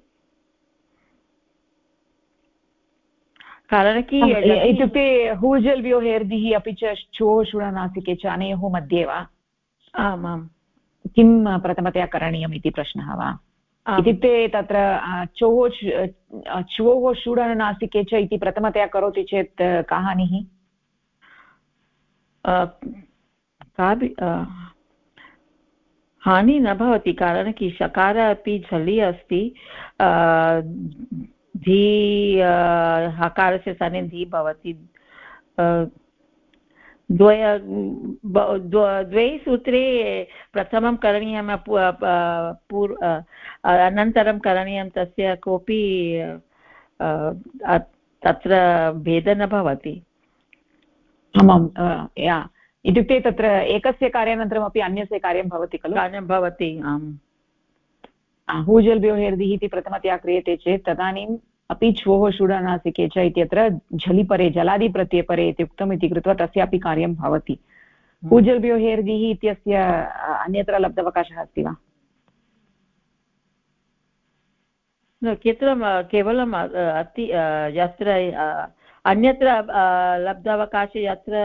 कारणं कि इत्युक्ते हुजल्भ्यो हेर्दिः अपि च छो शूडनासिके च अनयोः मध्ये वा? आमां। किं प्रथमतया करणीयम् इति प्रश्नः वा? इत्युक्ते तत्र चोः शूडनासिके च इति प्रथमतया करोति चेत् का हानिः? हानि न भवति। कारणं कि शकार अपि झलि अस्ति धी हकारस्य स्थाने धी भवति द्वे सूत्रे प्रथमं करणीयं अनन्तरं करणीयं तस्य कोऽपि तत्र भेदः न भवति आमां इत्युक्ते तत्र एकस्य कार्यानन्तरमपि अन्यस्य कार्यं भवति खलु कार्यं भवति आम् हूजल्भ्योहेर्दिः इति प्रथमतया क्रियते चेत् तदानीम् अपि छ्वोः षुडनासिके च इत्यत्र झलिपरे जलादिप्रत्ययपरे इति उक्तम् इति कृत्वा तस्यापि कार्यं भवति हूजल्भ्योहेर्दिः इत्यस्य अन्यत्र लब्धवकाशः अस्ति वा केवलम् यत्र अन्यत्र लब्धावकाशे यत्र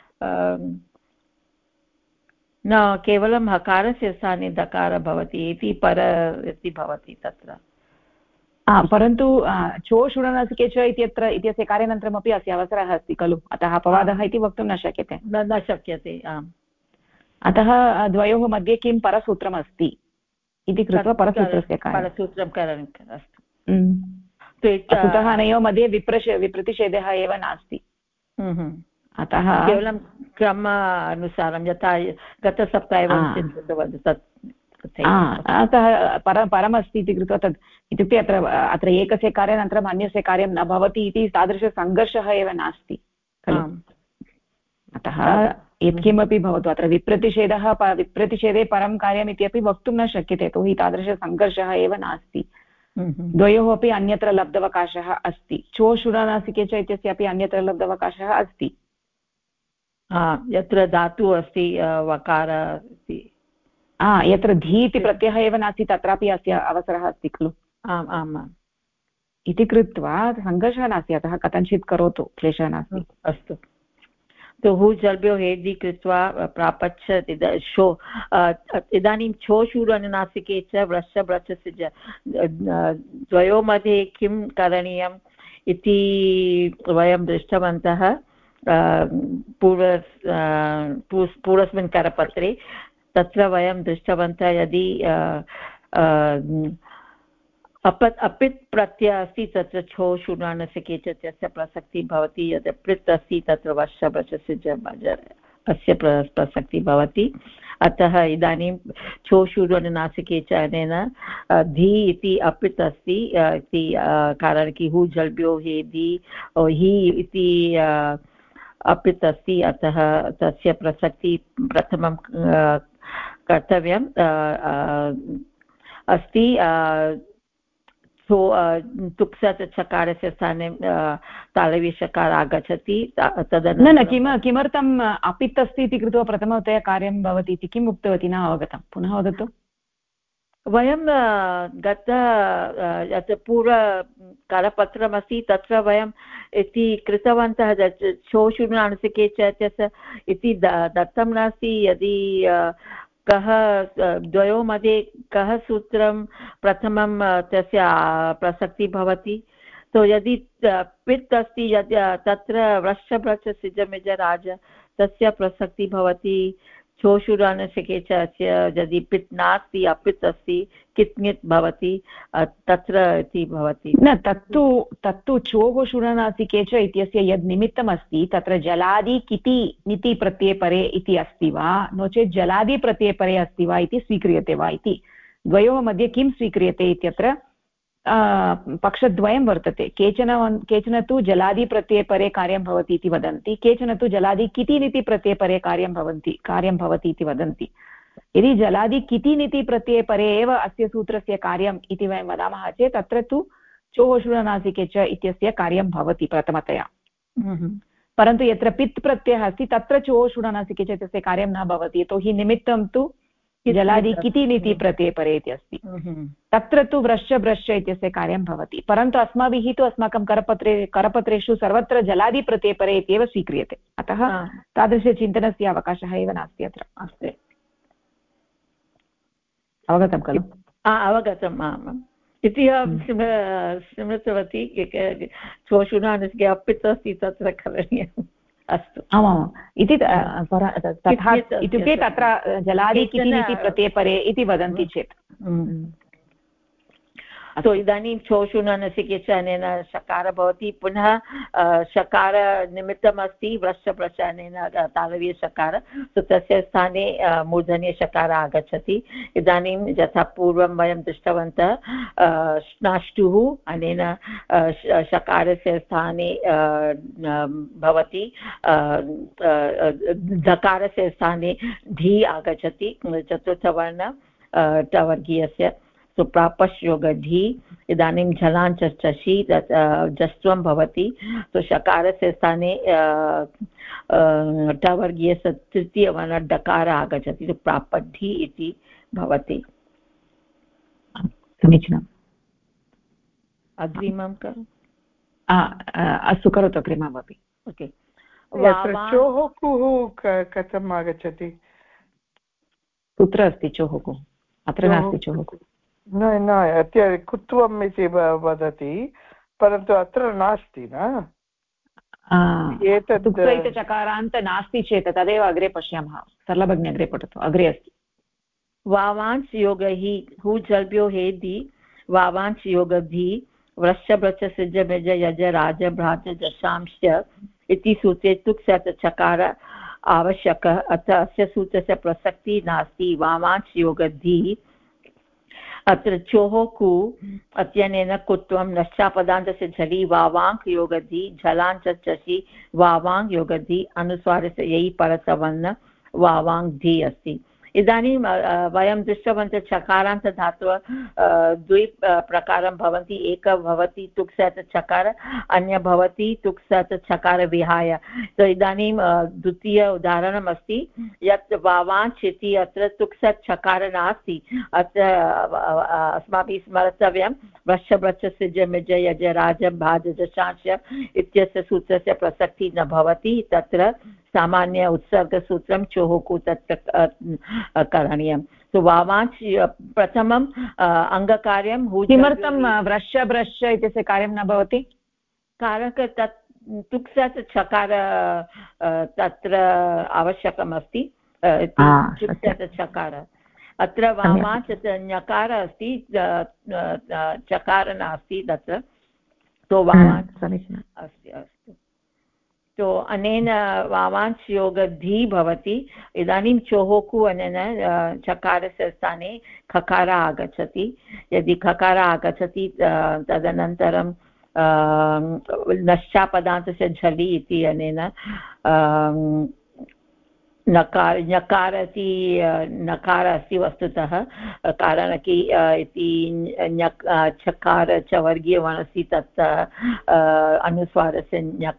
न केवलं हकारस्य स्थाने दकार भवति इति पर इति भवति तत्र परन्तु चोषुडनासिके च इत्यत्र इत्यस्य कार्यानन्तरमपि अस्य अवसरः अस्ति खलु अतः अपवादः इति वक्तुं न शक्यते न शक्यते आम् अतः द्वयोः मध्ये किं परसूत्रम् अस्ति इति कृत्वा परसूत्रस्य परसूत्रं करणीयम् अस्ति अतः अनयोः मध्ये विप्रतिषेधः एव नास्ति अतः केवलं क्रमानुसारं यथा गतसप्ताहे वयं चिन्तितवन्तः तत् अतः परमस्ति इति कृत्वा तद् इत्युक्ते अत्र एकस्य कार्यानन्तरम् अन्यस्य कार्यं न भवति इति तादृशसङ्घर्षः एव नास्ति खलु अतः यत्किमपि भवतु अत्र विप्रतिषेधे परं कार्यम् इत्यपि वक्तुं न शक्यते यतोहि तादृशसङ्घर्षः एव नास्ति द्वयोः अपि अन्यत्र लब्धवकाशः अस्ति चोषुडनासिके च इत्यस्यापि अन्यत्र लब्धवकाशः अस्ति यत्र धातुः अस्ति वकार अस्ति यत्र धी इति प्रत्ययः एव नास्ति तत्रापि अस्य अवसरः अस्ति खलु आम् आम् इति कृत्वा सङ्घर्षः नास्ति अतः कथञ्चित् करोतु क्लेशः नास्ति अस्तु तो हूजल्भ्यो हेदि कृत्वा प्रापच्छत् इदानीं छोषूरनुनासिके च व्रश्च द्वयोः मध्ये किं करणीयम् इति वयं दृष्टवन्तः पूर्वस्मिन् करपत्रे तत्र वयं दृष्टवन्तः यदि अपित् प्रत्ययः अस्ति तत्र छो शून्यानसिके च तस्य प्रसक्तिः भवति यद् पृत् अस्ति तत्र वर्षस्य अस्य प्रसक्तिः भवति अतः इदानीं छो शून्यानसिके च अनेन धी इति अपित् अस्ति इति कारणं कि हू जल्भ्यो हे धी हि इति अपित् अस्ति अतः तस्य प्रसक्तिः प्रथमं कर्तव्यम् अस्ति तुक्सत् चकारस्य स्थाने तालव्यषकार आगच्छति तदनन्तरं किमर्थम् अपित् अस्ति इति कृत्वा प्रथमतया कार्यं भवति इति किम् उक्तवती न अवगतं पुनः वदतु वयं गत यत् पूर्वकरपत्रमस्ति तत्र वयम् इति कृतवन्तः शोषुणानुसिके च इति दत्तं नास्ति यदि कः द्वयोः मध्ये कः सूत्रं प्रथमं तस्य प्रसक्तिः भवति तो यदि पित् अस्ति यद् तत्र वृषभ्रच सिजमिजराज तस्य प्रसक्तिः भवति छोषुरानसिके च यदि पित् नास्ति अपित् अस्ति कित्ङित् भवति तत्र इति भवति न तत्तु चोः शुरनासिके च इत्यस्य यद् निमित्तमस्ति तत्र जलादि किति निति प्रत्यये परे इति अस्ति वा नो चेत् जलादि प्रत्यये परे अस्ति वा इति स्वीक्रियते वा इति द्वयोः मध्ये किं स्वीक्रियते इत्यत्र पक्षद्वयं वर्तते केचन तु जलादि प्रत्यये परे कार्यं भवति इति वदन्ति केचन तु जलादि किति निति प्रत्यये परे कार्यं भवति इति वदन्ति यदि जलादि किति निति प्रत्यये परे एव अस्य सूत्रस्य कार्यम् इति वयं वदामः चेत् तत्र तु चोः शुरनासिके च इत्यस्य कार्यं भवति प्रथमतया परन्तु यत्र पित् प्रत्ययः अस्ति तत्र चोः शुरनासिके च इत्यस्य कार्यं न भवति यतोहि निमित्तं तु जलादि किति निति प्रत्यये परे इति अस्ति तत्र तु व्रश्च इत्यस्य कार्यं भवति परन्तु अस्माभिः तु अस्माकं करपत्रेषु सर्वत्र जलादि प्रत्यये परे इत्येव स्वीक्रियते अतः तादृशचिन्तनस्य अवकाशः एव नास्ति अत्र अस्ति अवगतं खलु अवगतम् आम् इति स्मृतवती शोषुणानसिके अपित् अस्ति तत्र करणीयम् अस्तु आमाम् इति तथा इत्युक्ते तत्र जलादि किति निति प्रत्यये परे इति वदन्ति चेत् तो इदानीं चोषुणनसिके च अनेन शकार भवति पुनः शकार निमित्तमस्ति व्रश्च अनेन तालव्यशकार तो तस्य स्थाने मूर्धन्यशकार आगच्छति इदानीं यथा पूर्वं वयं दृष्टवन्तः श्नाष्टुः अनेन शकारस्य स्थाने भवति धकारस्य स्थाने धी आगच्छति चतुर्थवर्ण टवर्गीयस्य सो प्रापश् योगधी इदानीं झलाञ्चषि जस्त्वं भवति तो शकारस्य स्थाने टवर्गीयस्य तृतीयवर्ण डकार आगच्छति तो प्रापद्धि इति भवति समीचीनम् अग्रिमं करोतु अस्तु करोतु अग्रिममपि ओके चोः कुः कथम् आगच्छति कुत्र अस्ति चोः कुः अत्र नास्ति चोः कुः न अत्य कुत्वम् इति वदति परन्तु अत्र नास्ति न एतत् चकारान्त नास्ति चेत् तदेव अग्रे पश्यामः सरलभगिनी अग्रे पठतु अग्रे अस्ति वावांश योग हि हु जल्भ्यो हेदि वावांश योगधि व्रश्च ब्रच सिज मेज यज राज भ्राज जशांश इति सूत्रे तुक् सत् चकार आवश्यकः अतः अस्य सूत्रस्य प्रसक्तिः नास्ति वावांश योगधि अत्र चोः कु अत्यनेन कुत्वं नश्चापदान्तस्य झलि वावाङ्क् योगधि झलाञ्च चषि वावाङ् योगधि अनुस्वारस्य यै परसवर्ण वावाङ् धी अस्ति इदानीं वयं दृष्टवन्तः चकारान्तधातवः द्वि प्रकारं भवन्ति एकः भवति तुक्सत् चकार अन्यः भवति तुक्सत् चकार विहाय तो इदानीं द्वितीय उदाहरणम् अस्ति यत् वावाञ्च इति अत्र तुक्सत् चकार नास्ति अत्र अस्माभिः स्मर्तव्यं वृक्ष ब्रच सिज मिज यज राज भाज जशांश इत्यस्य सूत्रस्य प्रसक्तिः न भवति तत्र सामान्य उत्सर्गसूत्रं चोहोकु तत्र करणीयं सो वावांच प्रथमम् अङ्गकार्यं किमर्थं व्रश्च इत्यस्य कार्यं न भवति कारक तत् तुक्सत् चकार तत्र आवश्यकमस्ति तुक्सत् चकार अत्र वामाच ञकार अस्ति चकार नास्ति तत्र तो वामाच अस्ति अस्तु तो अनेन वावांश योगधी भवति इदानीं चोहोकु अनेन चकारस्य स्थाने खकार आगच्छति यदि खकार आगच्छति तदनन्तरं नश्चापदान्तस्य झलि इति अनेन नकार इति नकार अस्ति वस्तुतः कारण कि इति चकार च वर्गीयवर्णस्य तत् अनुस्वारस्य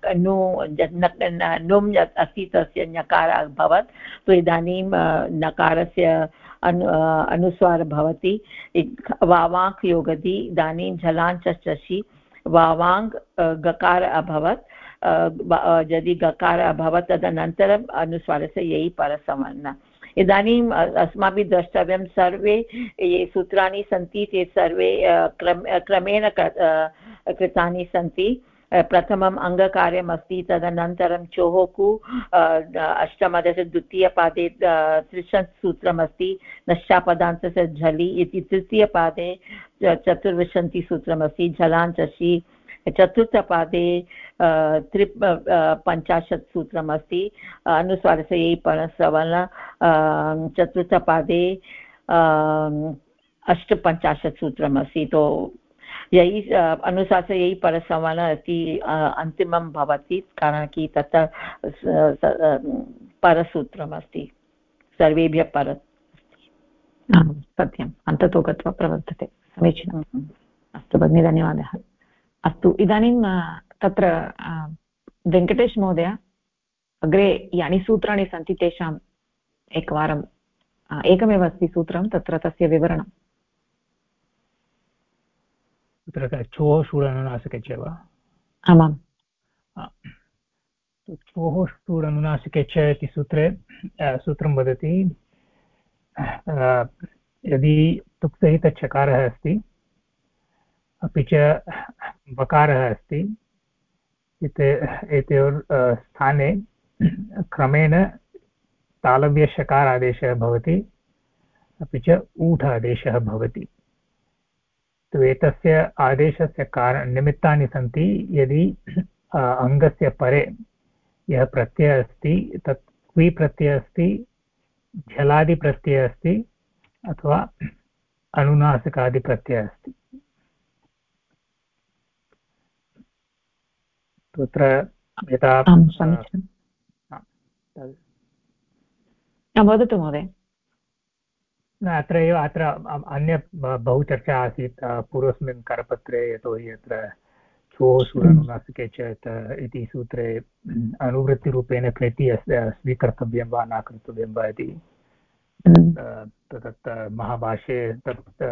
नुम् अस्ति तस्य ञकार अभवत् तो इदानीं नकारस्य अनुस्वारः भवति वावाङ्क् योगधि इदानीं झलाञ्च चषि वावाङ्क् गकार अभवत् यदि गकार अभवत् तदनन्तरम् अनुस्वारस्य यै परसवर्ण इदानीम् अस्माभिः द्रष्टव्यं सर्वे ये सूत्राणि सन्ति ते सर्वे क्रमेण कृतानि सन्ति प्रथमम् अङ्गकार्यम् अस्ति तदनन्तरं चोहोकु अष्टमदस्य द्वितीयपादे त्रिशत् सूत्रमस्ति नश्चापदान्तस्य झलि इति तृतीयपादे चतुर्विंशतिसूत्रमस्ति झलाञ्चषि चतुर्थपादे 50 सूत्रमस्ति अनुस्वारस्य यै परसवर्ण चतुर्थपादे 58 सूत्रमस्ति तो यही अनुसारस्य यही परसवर्ण इति अन्तिमं भवति कारण कि तत्र परसूत्रमस्ति सर्वेभ्यः पर सत्यम् अन्ततो गत्वा प्रवर्तते समीचीनम् अस्तु भगिनि धन्यवादः अस्तु इदानीं तत्र वेङ्कटेश महोदय अग्रे यानि सूत्राणि सन्ति तेषाम् एकवारम् एकमेव अस्ति सूत्रं तत्र तस्य विवरणं तत्र चोः षूडनुनासिके च वा आमाम् चोः षूडनुनासिके च इति सूत्रं वदति यदि तुक्सहितचकारः अस्ति अपि च वकारः अस्ति एतयोः स्थाने क्रमेण तालव्यषकारादेशः भवति अपि च ऊठ आदेशः भवति तो एतस्य आदेशस्य निमित्तानि सन्ति यदि अङ्गस्य परे यः प्रत्ययः अस्ति तत् क्वि प्रत्ययः अस्ति, झलादिप्रत्ययः अस्ति अथवा अनुनासिकादिप्रत्ययः अस्ति। तत्र यथा वदतु महोदय। अत्र अन्य बहु चर्चा आसीत् पूर्वस्मिन् करपत्रे, यतोहि अत्र चोः सुरनुनासिके च इति सूत्रे अनुवृत्तिरूपेण कृति स्वीकर्तव्यं वा न कर्तव्यं वा इति। तत् महाभाष्ये तत्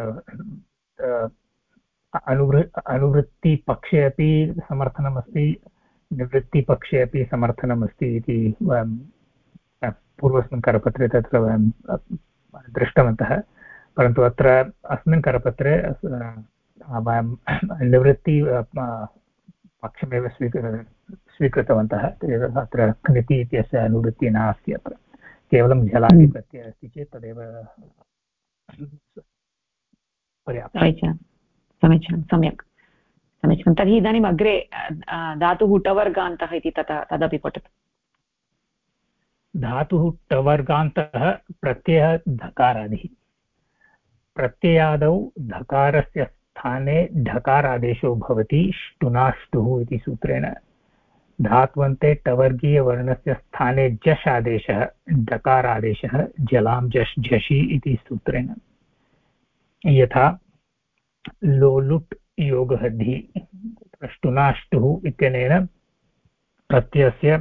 अनुवृत्तिपक्षे अपि समर्थनमस्ति, निवृत्तिपक्षे अपि समर्थनमस्ति इति पूर्वस्मिन् करपत्रे तत्र वयं दृष्टवन्तः। परन्तु अत्र अस्मिन् करपत्रे वयं निवृत्ति पक्षमेव स्वीकृतवन्तः। अत्र कृति इत्यस्य अनुवृत्तिः नास्ति, अत्र केवलं झलादिप्रत्ययः अस्ति चेत् तदेव पर्याप्तं। समीचीनं, सम्यक्, समीचीनं। तर्हि इदानीम् अग्रे धातुः टवर्गान्तः इति तदपि पठतु। धातुः टवर्गान्तः प्रत्ययः धकारादिः। प्रत्ययादौ धकारस्य स्थाने ढकारादेशो भवति ष्टुनाष्टुः इति सूत्रेण। धात्वन्ते टवर्गीयवर्णस्य स्थाने जश् आदेशः ढकारादेशः जलां जश् झषि इति सूत्रेण। यथा लोलुट् योगः धि, ष्टुनाष्टुः इत्यनेन प्रत्ययस्य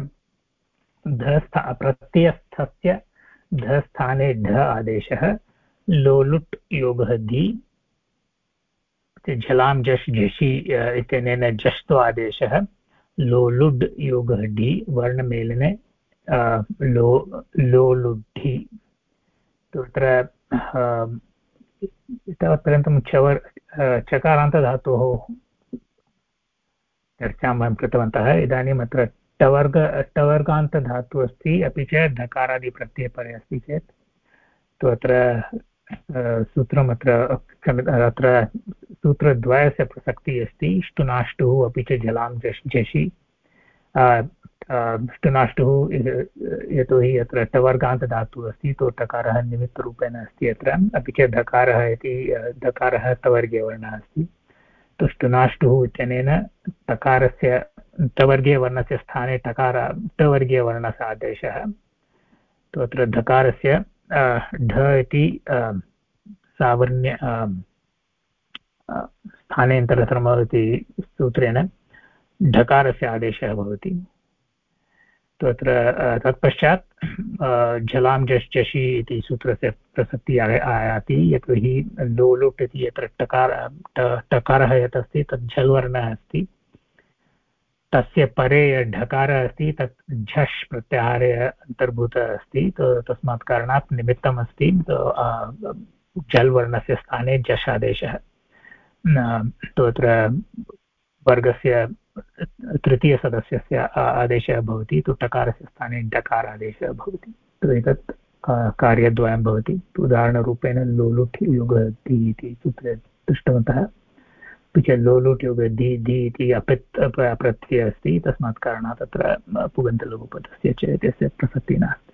प्रत्ययस्थस्य धस्थाने ढ आदेशः, लोलुट् योगः धि झलां जश् झषि इत्यनेन जश्तो आदेशः, लोलुड् योगः ढि वर्णमेलने लोलुड्ढि। तत्र तावत्पर्यन्तं चकारान्तधातोः चर्चां वयं कृतवन्तः। इदानीम् अत्र टवर्गान्तधातुः अस्ति, अपि च धकारादिप्रत्ययपरे अस्ति चेत् तु अत्र सूत्रम् अत्र सूत्रद्वयस्य प्रसक्तिः अस्ति। ष्टुनाष्टुः अपि च झलां जश् झषि। ष्टुनाष्टुः यतोहि अत्र टवर्गान्तधातुः अस्ति, तो टकारः निमित्तरूपेण अस्ति अत्र, अपि च धकारः इति धकारः टवर्गीयवर्णः अस्ति। तो ष्टुनाष्टुः इत्यनेन टकारस्य टवर्गीयवर्णस्य स्थाने टवर्गीयवर्णस्य आदेशः। तो अत्र धकारस्य ढ इति सावर्ण्य स्थानेन्तरतमः इति सूत्रेण ढकारस्य आदेशः भवति। तो अत्र तत्पश्चात् झलां जश् झषि इति सूत्रस्य प्रसक्तिः आयाति, यतोहि लोलुट् इति यत्र टकारः यत् अस्ति तत् झल् वर्णः अस्ति, तस्य परे यत् ढकारः अस्ति तत् झष् प्रत्याहारे अन्तर्भूतः अस्ति। तस्मात् कारणात् निमित्तम् अस्ति झल् वर्णस्य स्थाने झष् आदेशः। तो अत्र वर्गस्य तृतीयसदस्यस्य आदेशः भवति, तु टकारस्य स्थाने डकारादेशः भवति। तो एतत् कार्यद्वयं भवति। उदाहरणरूपेण लोलुट् योगः धि इति सूत्रे दृष्टवन्तः। अपि च लोलुट् योगः धि धि इति अपित् प्रत्ययः अस्ति, तस्मात् कारणात् तत्र पुगन्तलघुपदस्य च एतस्य प्रसक्तिः नास्ति।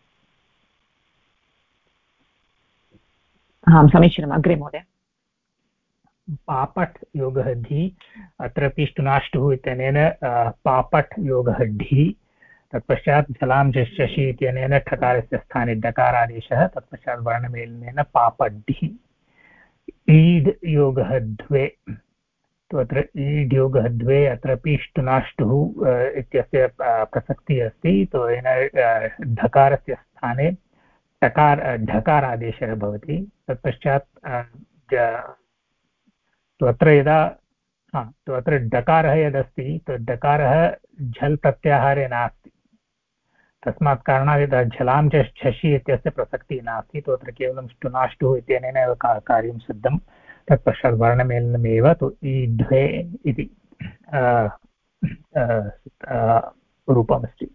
समीचीनम्। अग्रे महोदय। पापट् योगः धि, अत्रापि ष्टुनाष्टुः इत्यनेन पापट् योगः ढि, तत्पश्चात् झलां जश् झषि इत्यनेन ठकारस्य स्थाने डकारादेशः, तत्पश्चात् वर्णमेलनेन पापड्ढि। ईड् योगः द्वे, तो अत्र ईड् योगः द्वे, अत्रापि ष्टुनाष्टुः इत्यस्य प्रसक्तिः अस्ति। तो येन धकारस्य स्थाने ढकारादेशः भवति। तत्पश्चात् तो अत्र यदा तो अत्र डकारः यदस्ति, तो डकारः झल् प्रत्याहारे नास्ति, तस्मात् कारणात् यदा झलां जश् झषि इत्यस्य प्रसक्तिः नास्ति, तो अत्र केवलं ष्टुनाष्टुः इत्यनेन एव कार्यं सिद्धं। तत्पश्चात् वर्णमेलनमेव तु ईध्वे इति रूपमस्ति।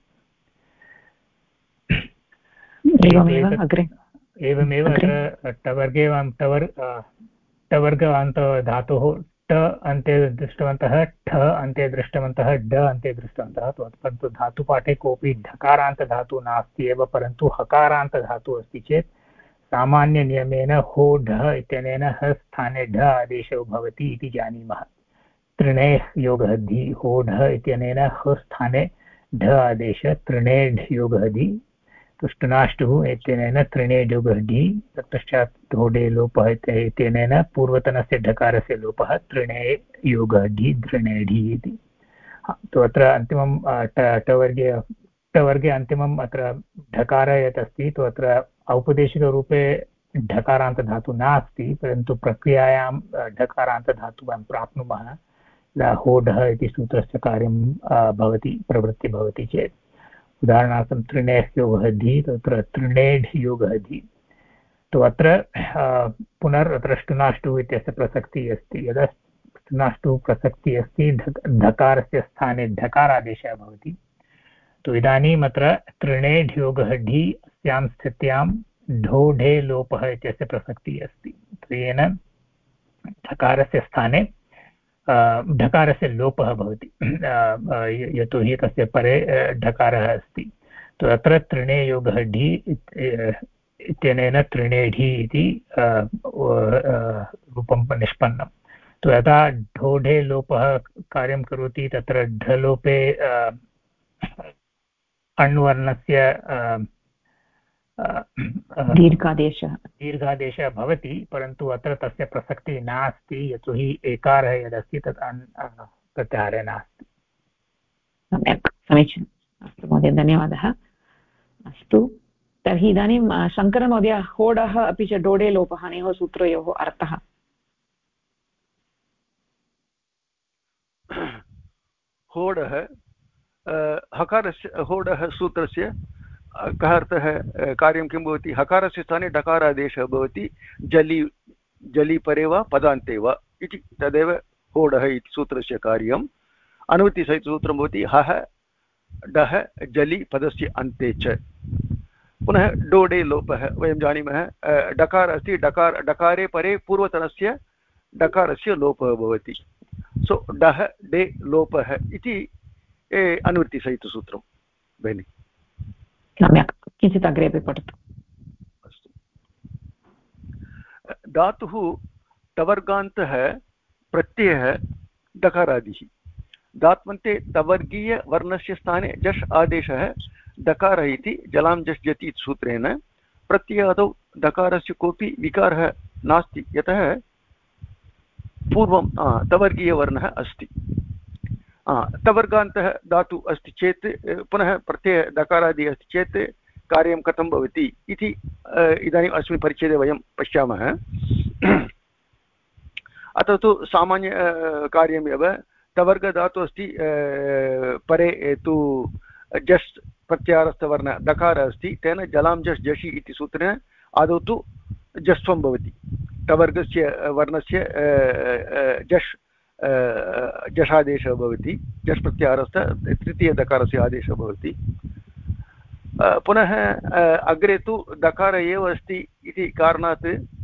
एवमेव अत्र टवर्गे टवर्गान्तधातोः ट अन्ते दृष्टवन्तः, ठ अन्ते दृष्टवन्तः, ड अन्ते दृष्टवन्तः, परन्तु धातुपाठे कोऽपि ढकारान्तधातुः नास्ति एव, परन्तु हकारान्तधातुः अस्ति चेत् सामान्यनियमेन हो ढ इत्यनेन ह स्थाने ढ आदेशो भवति इति जानीमः। तृणेः योगः धि, हो ढ इत्यनेन ह स्थाने ढ आदेश, तृणेढ् योगः धि, तुष्टुनाष्टुः इत्यनेन तृणेढ् योगः ढि, तत्पश्चात् ढोडे लोपः इत्यनेन पूर्वतनस्य ढकारस्य लोपः, तृणे योगः ढि, धृणेढि इति। तो अत्र अन्तिमं टवर्गे अन्तिमम् अत्र ढकार यत् अस्ति, तो अत्र औपदेशिकरूपे ढकारान्तधातुः नास्ति, परन्तु प्रक्रियायां ढकारान्तधातुः वयं प्राप्नुमः होढः इति सूत्रस्य कार्यं भवति, प्रवृत्ति भवति चेत्। उदाहरणार्थं तृणेः योगः धि, तत्र तृणेढ् योगः धि। तो अत्र पुनरत्र ष्टुनाष्टुः इत्यस्य प्रसक्तिः अस्ति। यदा ष्टुनाष्टुः प्रसक्तिः अस्ति, ढकारस्य स्थाने ढकारादेशः भवति। तो इदानीम् अत्र तृणेढ् योगः ढि अस्यां स्थित्यां ढोढे लोपः इत्यस्य प्रसक्तिः अस्ति। येन ढकारस्य स्थाने ढकारस्य लोपः भवति, यतोहि तस्य परे ढकारः अस्ति। तो अत्र तृणे योगः ढि इत्यनेन तृणेढि इति रूपं निष्पन्नं। तो यदा ढोढे लोपः कार्यं करोति, तत्र ढलोपे अण्वर्णस्य दीर्घादेशः भवति, परन्तु अत्र तस्य प्रसक्तिः नास्ति, यतोहि एकारः यदस्ति तत् प्रत्याहारे नास्ति। सम्यक्, समीचीनम्। अस्तु महोदय, धन्यवादः। अस्तु, तर्हि इदानीं शङ्करमहोदय, होडः अपि च डोडे लोपः अनयोः सूत्रयोः अर्थः। होडः हकारस्य, होडः सूत्रस्य कः अर्थः, कार्यं किं भवति? हकारस्य स्थाने डकारादेशः भवति, जलि परे वा पदान्ते वा इति, तदेव होडः इति सूत्रस्य कार्यम्। अनुवृत्तिसहितसूत्रं भवति हः डः जलि पदस्य अन्ते च। पुनः डोडे लोपः, वयं जानीमः डकार अस्ति, डकारे परे पूर्वतनस्य डकारस्य लोपः भवति। सो डः डे लोपः इति अनुवृत्तिसहितसूत्रं। भगिनि सम्यक्, किञ्चित् अग्रे अपि पठतु। अस्तु, धातुः तवर्गान्तः प्रत्ययः डकारादिः। धात्वन्ते तवर्गीयवर्णस्य स्थाने जश् आदेशः डकारः इति जलां जश् जति इति सूत्रेण प्रत्ययादौ डकारस्य कोऽपि विकारः नास्ति, यतः पूर्वं तवर्गीयवर्णः अस्ति। तवर्गान्तः धातु अस्ति चेत् पुनः प्रत्यय डकारादि अस्ति चेत् कार्यं कथं भवति इति इदानीम् अस्मिन् परिच्छेदे वयं पश्यामः। अतः तु सामान्य कार्यमेव। तवर्गधातु अस्ति, परे तु जस् प्रत्याहारस्थवर्णः डकारः अस्ति, तेन जलां जस् जषि इति सूत्रेण आदौ तु जस्त्वं भवति। तवर्गस्य वर्णस्य जश् जषादेशः भवति, जश् प्रत्याहारस्थ तृतीयदकारस्य आदेशः भवति। पुनः अग्रे तु दकार एव अस्ति इति कारणात्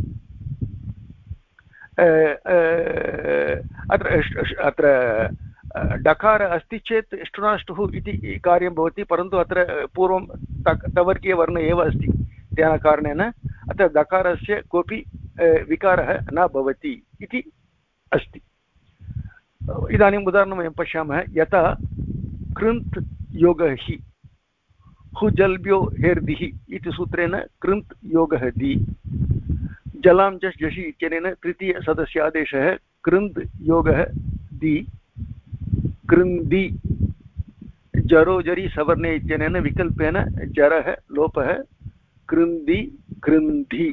अत्र डकार अस्ति चेत् ष्टुनाष्टुः इति कार्यं भवति, परन्तु अत्र पूर्वं तवर्गीयवर्ण एव अस्ति, तेन कारणेन अत्र दकारस्य कोऽपि विकारः न भवति इति अस्ति। इदानीम् उदाहरणं वयं पश्यामः। यथा कृन्त् योगः हि, हुजल्भ्यो हेर्दिः इति सूत्रेण कृन्त् योगः दि, जलां जश् जषि इत्यनेन तृतीयसदस्य आदेशः कृन्त् योगः दि, कृन्दि जरो जरि सवर्णे इत्यनेन विकल्पेन जरः लोपः, कृन्दि कृन्धि।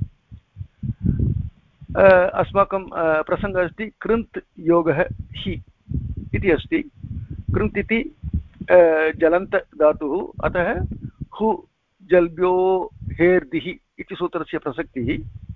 अस्माकं प्रसङ्गः अस्ति कृन्त् योगः हि इति अस्ति। कृन्त् इति जलन्त धातुः, अतः हु जल्भ्यो हेर्दिः इति सूत्रस्य प्रसक्तिः।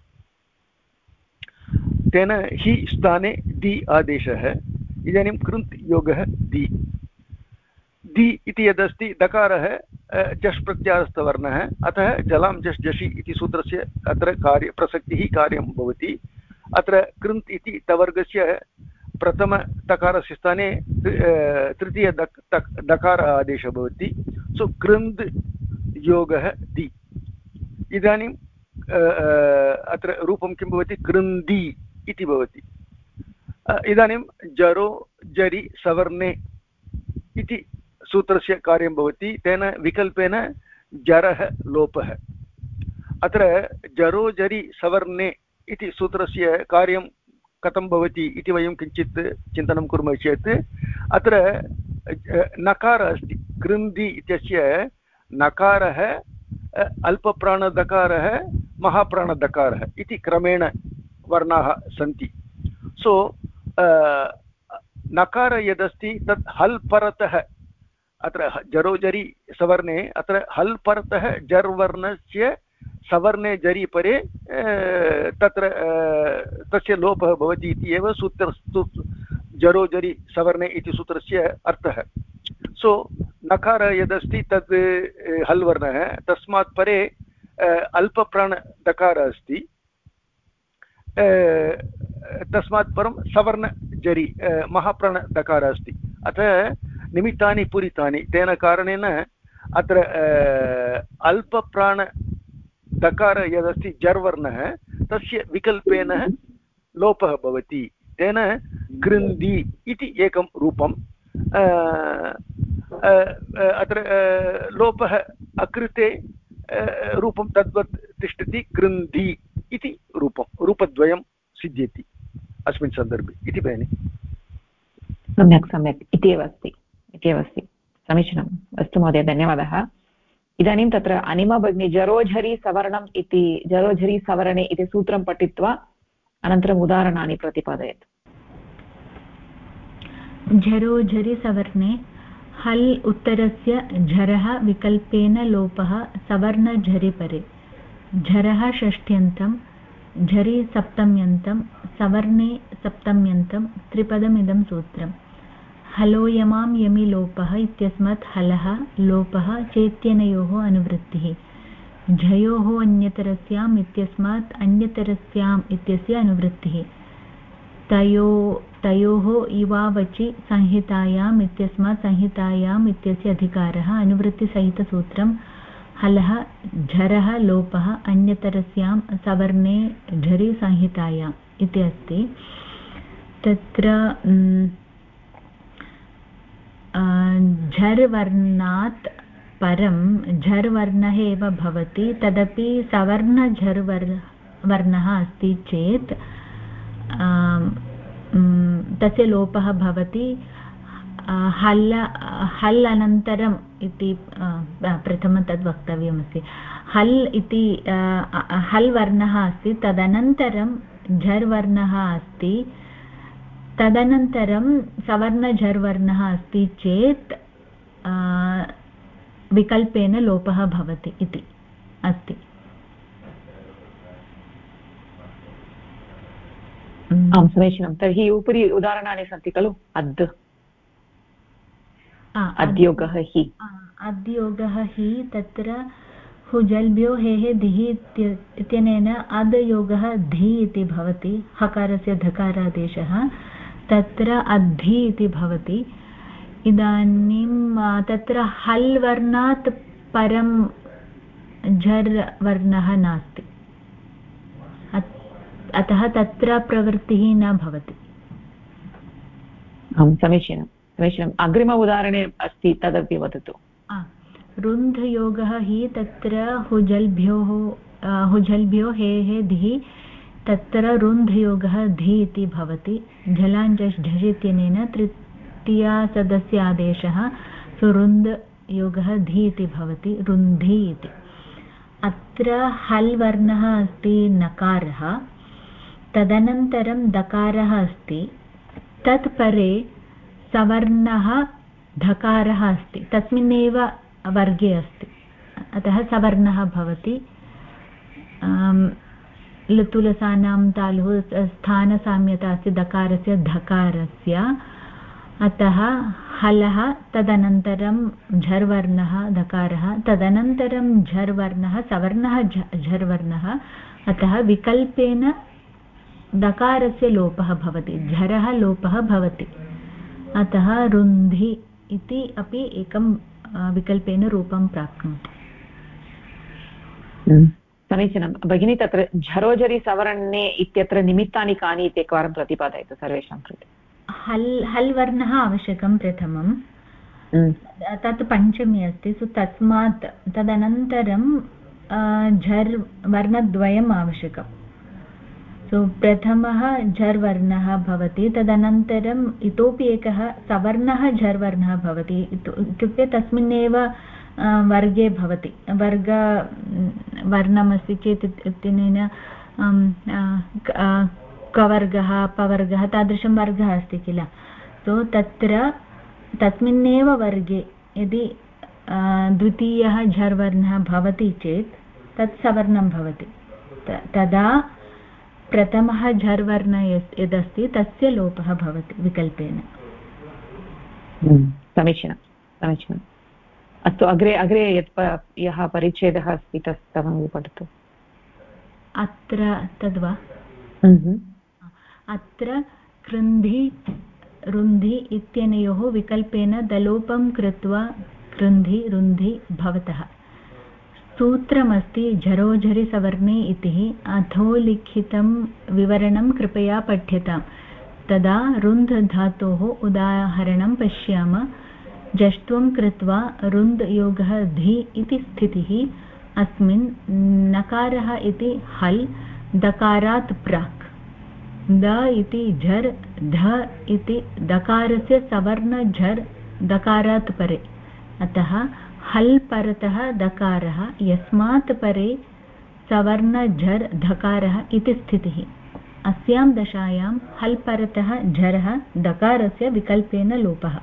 तेन हि स्थाने दि आदेशः। इदानीं कृन्त् योगः दि, दि इति यदस्ति दकारः जश् प्रत्याहारस्थवर्णः, अतः जलां जश् जषि इति सूत्रस्य अत्र प्रसक्तिः कार्यं भवति। अत्र कृन्त् इति तवर्गस्य प्रथमतकारस्य स्थाने तृतीय दकार आदेशः भवति। सो कृन्द् योगः दि। इदानीं अत्र रूपं किं भवति? कृन्दी इति भवति। इदानीं जरो जरि सवर्णे इति सूत्रस्य कार्यं भवति। तेन विकल्पेन जरः लोपः। अत्र जरो जरि सवर्णे इति सूत्रस्य कार्यं कथं भवति इति वयं किञ्चित् चिन्तनं कुर्मः चेत् अत्र नकारः अस्ति। कृन्दी इत्यस्य नकारः अल्पप्राणदकारः महाप्राणदकारः इति क्रमेण वर्णाः सन्ति। सो नकार यदस्ति तत् हल् परतः अत्र जरोजरि सवर्णे अत्र हल् परतः जर् वर्णस्य सवर्णे जरि परे तत्र तस्य लोपः भवति इति एव सूत्र जरोजरि सवर्णे इति सूत्रस्य अर्थः। सो नकार यदस्ति तद् हल् वर्णः, तस्मात् परे अल्पप्राणदकारः अस्ति, तस्मात् परं सवर्णजरि महाप्राणदकारः अस्ति। अतः निमित्तानि पूरितानि, तेन कारणेन अत्र अल्पप्राणदकार यदस्ति जर्वर्णः तस्य विकल्पेन लोपः भवति। तेन कृन्दी इति एकं रूपम्। अत्र लोपः अकृते रूपं तद्वत् तिष्ठति, कृन्दी इति रूपद्वयं सिद्ध्यति अस्मिन् सन्दर्भे इति भगिनि। सम्यक् इत्येव अस्ति समीचीनम्। अस्तु महोदय, धन्यवादः। इदानीं तत्र अनिमा भगिनी जरोझरि सवर्णम् इति जरोझरि सवर्णे इति सूत्रं पठित्वा अनन्तरम् उदाहरणानि प्रतिपादयतु। झरोझरि सवर्णे हल् उत्तरस्य झरः विकल्पेन लोपः सवर्णझरि परे, झरः षष्ठ्यन्तं, झरि सप्तम्यन्तं, सवर्णे सप्तम्यन्तं, त्रिपदमिदं सूत्रम्। हलोयमां यमि लोपः इत्यस्मात् हलः लोपः चेत्यनयोः अनुवृत्तिः, झयोः अन्यतरस्याम् इत्यस्मात् अन्यतरस्याम् इत्यस्य अनुवृत्तिः, तयोः इवावचि संहितायाम् इत्यस्मात् संहितायाम् इत्यस्य अधिकारः, अनुवृत्तिसहितसूत्रं हलः झरः लोपः अन्यतरस्यां सवर्णे झरि संहितायाम् इति अस्ति। तत्र झर् वर्णात् परं झर् वर्णः एव भवति, तदपि सवर्ण वर्णः अस्ति चेत् तस्य लोपः भवति। हल् अनन्तरम् इति प्रथमं तद् वक्तव्यमस्ति। हल् इति हल् वर्णः अस्ति, तदनन्तरं झर् वर्णः अस्ति, तदनन्तरं सवर्णझर्वर्णः अस्ति चेत् विकल्पेन लोपः भवति इति अस्ति। आं समीचीनं। तर्हि उपरि उदाहरणानि सन्ति खलु? अद्योगः हि, अद्योगः हि, तत्र हुजल्भ्यो हेः धिः इत्यनेन अदयोगः धी इति भवति, हकारस्य धकारादेशः, तत्र अद्धि इति भवति। इदानीं तत्र हल् वर्णात् परं झर् वर्णः नास्ति, अतः तत्र प्रवृत्तिः न भवति। समीचीनं। अग्रिम उदाहरणे अस्ति, तदपि वदतु। रुन्धयोगः हि, तत्र हुजल्भ्यो हेः धिः, तत्र रुन्धयोगः धी इति भवति। झलाञ्जस् झ इत्यनेन तृतीयासदस्यादेशः, रुन्धयोगः धी इति भवति, रुन्धी इति। अत्र हल् वर्णः अस्ति नकारः, तदनन्तरं दकारः अस्ति, तत्परे सवर्णः धकारः अस्ति, तस्मिन्नेव वर्गे अस्ति, अतः सवर्णः भवति। लुतुलसानां तालुः स्थानसाम्यता अस्ति दकारस्य धकारस्य, अतः हलः, तदनन्तरं झर्वर्णः धकारः, तदनन्तरं झर्वर्णः सवर्णः झर्वर्णः, अतः विकल्पेन दकारस्य लोपः भवति, झरः लोपः भवति, अतः रुन्धि इति अपि एकं विकल्पेन रूपं प्राप्नोति। समीचीनं भगिनी। तत्र झरोझरि सवर्णे इत्यत्र निमित्तानि कानि इति एकवारं प्रतिपादयतु सर्वेषां कृते। हल् वर्णः आवश्यकं प्रथमं, तत् पञ्चमी अस्ति, सो तस्मात् तदनन्तरं झर् वर्णद्वयम् आवश्यकं। सो प्रथमः झर् वर्णः भवति, तदनन्तरम् इतोपि एकः सवर्णः झर् वर्णः भवति, इत्युक्ते तस्मिन्नेव वर्गे भवति। वर्णमस्ति चेत् इत्यनेन कवर्गः पवर्गः तादृशं वर्गः अस्ति किल। सो तत्र तस्मिन्नेव वर्गे यदि द्वितीयः झर् वर्णः भवति चेत् तत् सवर्णं भवति, तदा प्रथमः झर् वर्णः यदस्ति तस्य लोपः भवति विकल्पेन। समीचीनं समीचीनम्। अस्तु, अग्रे अग्रे यः परिच्छेदः अस्ति तस्तं पठतु। अत्र तद्वा अत्र कृन्धि रुन्धि इत्यनयोः विकल्पेन दलोपं कृत्वा कृन्धि रुन्धि भवतः। सूत्रमस्ति झरोझरि सवर्णे इति, अधोलिखितं विवरणं कृपया पठ्यताम्। तदा रुन्ध धातोः उदाहरणं पश्यामः। जष्ट्वं कृत्वा रुन्द योगः धि इति स्थितिः। अस्मिन् नकारः इति हल् दकारात् प्राक्, द इति झर्, ध इति दकारस्य सवर्ण झर् दकारात् परे, अतः हल् परतः दकारः यस्मात् परे सवर्ण झर् धकारः इति स्थितिः। अस्यां दशायां हल् परतः झरः दकारस्य विकल्पेन लोपः।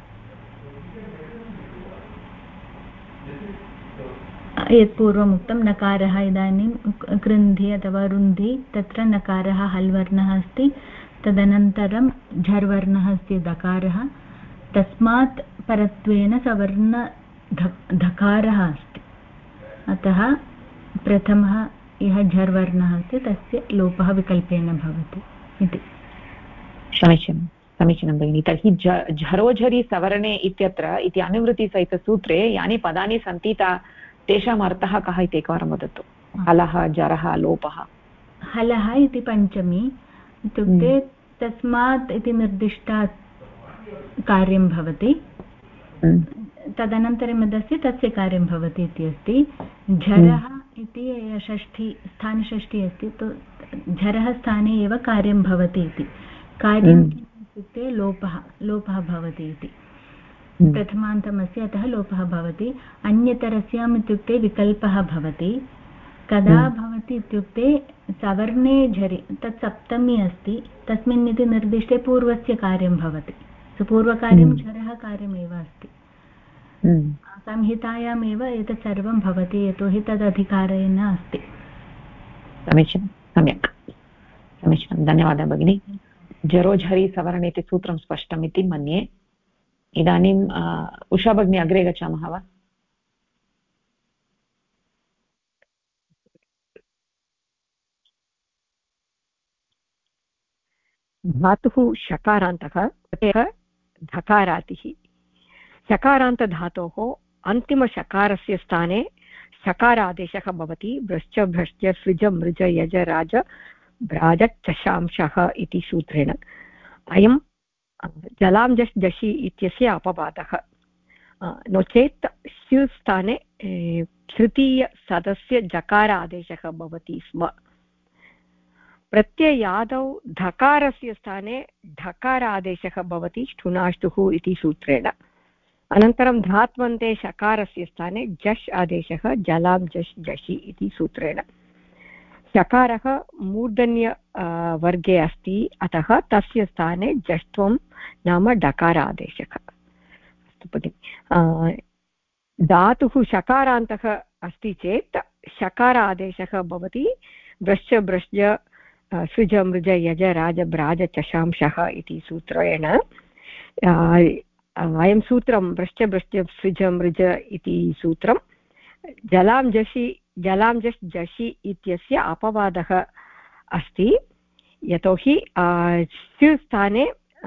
यत् पूर्वम् उक्तं नकारः इदानीं कृन्धि अथवा रुन्धि, तत्र नकारः हल् वर्णः अस्ति, तदनन्तरं झर् वर्णः अस्ति दकारः, तस्मात् परत्वेन सवर्ण धकारः अस्ति, अतः प्रथमः यः झर् वर्णः अस्ति तस्य लोपः विकल्पेन भवति इति। समीचीनं समीचीनं भगिनि। तर्हि झरोझरि सवर्णे इत्यत्र इति अनुवृत्तिसहितसूत्रे यानि पदानि सन्ति तेषाम् अर्थः कः इति एकवारं वदतु। हलः जरः लोपः। हलः इति पञ्चमी, इत्युक्ते तस्मात् इति निर्दिष्टात् कार्यं भवति, तदनन्तरं यदस्ति तस्य कार्यं भवति इति अस्ति। झरः इति षष्ठी स्थानषष्ठी अस्ति, तो झरः स्थाने एव कार्यं भवति इति। कार्यं इत्युक्ते लोपः भवति इति। प्रथमान्तमस्य अतः लोपः भवति। अन्यतरस्याम् इत्युक्ते विकल्पः भवति। कदा भवति इत्युक्ते सवर्णे झरि, तत् सप्तमी अस्ति, तस्मिन् इति निर्दिष्टे पूर्वस्य कार्यं भवति। पूर्वकार्यं झरः कार्यमेव अस्ति। संहितायामेव एतत् सर्वं भवति, यतोहि तदधिकारेण अस्ति। समीचीनं, सम्यक्, समीचीनं, धन्यवादः भगिनी। झरोझरि सवर्ण इति सूत्रं स्पष्टम् इति मन्ये। इदानीम् उषा भगिनी अग्रे गच्छामः वा? धातुः शकारान्तः धकारातिः। शकारान्तधातोः अन्तिमशकारस्य स्थाने शकारादेशः भवति। भ्रश्च भ्रश्च सृज मृज यज राज भ्राज चशांशः इति सूत्रेण। अयं जलां जश् जषि इत्यस्य अपवादः। नो चेत् स्यु स्थाने तृतीयसदस्य जकारादेशः भवति स्म। प्रत्ययादौ धकारस्य स्थाने ढकारादेशः भवति ष्ठुनाष्टुः इति सूत्रेण। अनन्तरं धात्वन्ते शकारस्य स्थाने जश् आदेशः जलां जश् जषि इति सूत्रेण। शकारः मूर्धन्य वर्गे अस्ति, अतः तस्य स्थाने जष्ट्वं नाम डकारादेशः। अस्तु भगिनि। धातुः शकारान्तः अस्ति चेत् शकारादेशः भवति। भ्रश्च भ्रश्च सृज मृज यज राज भ्राज चशांशः इति सूत्रेण। अयं सूत्रं भ्रश्च भ्रश्च सृज मृज इति सूत्रं जलां जषि इत्यस्य अपवादः अस्ति। यतोहि स्यु स्थाने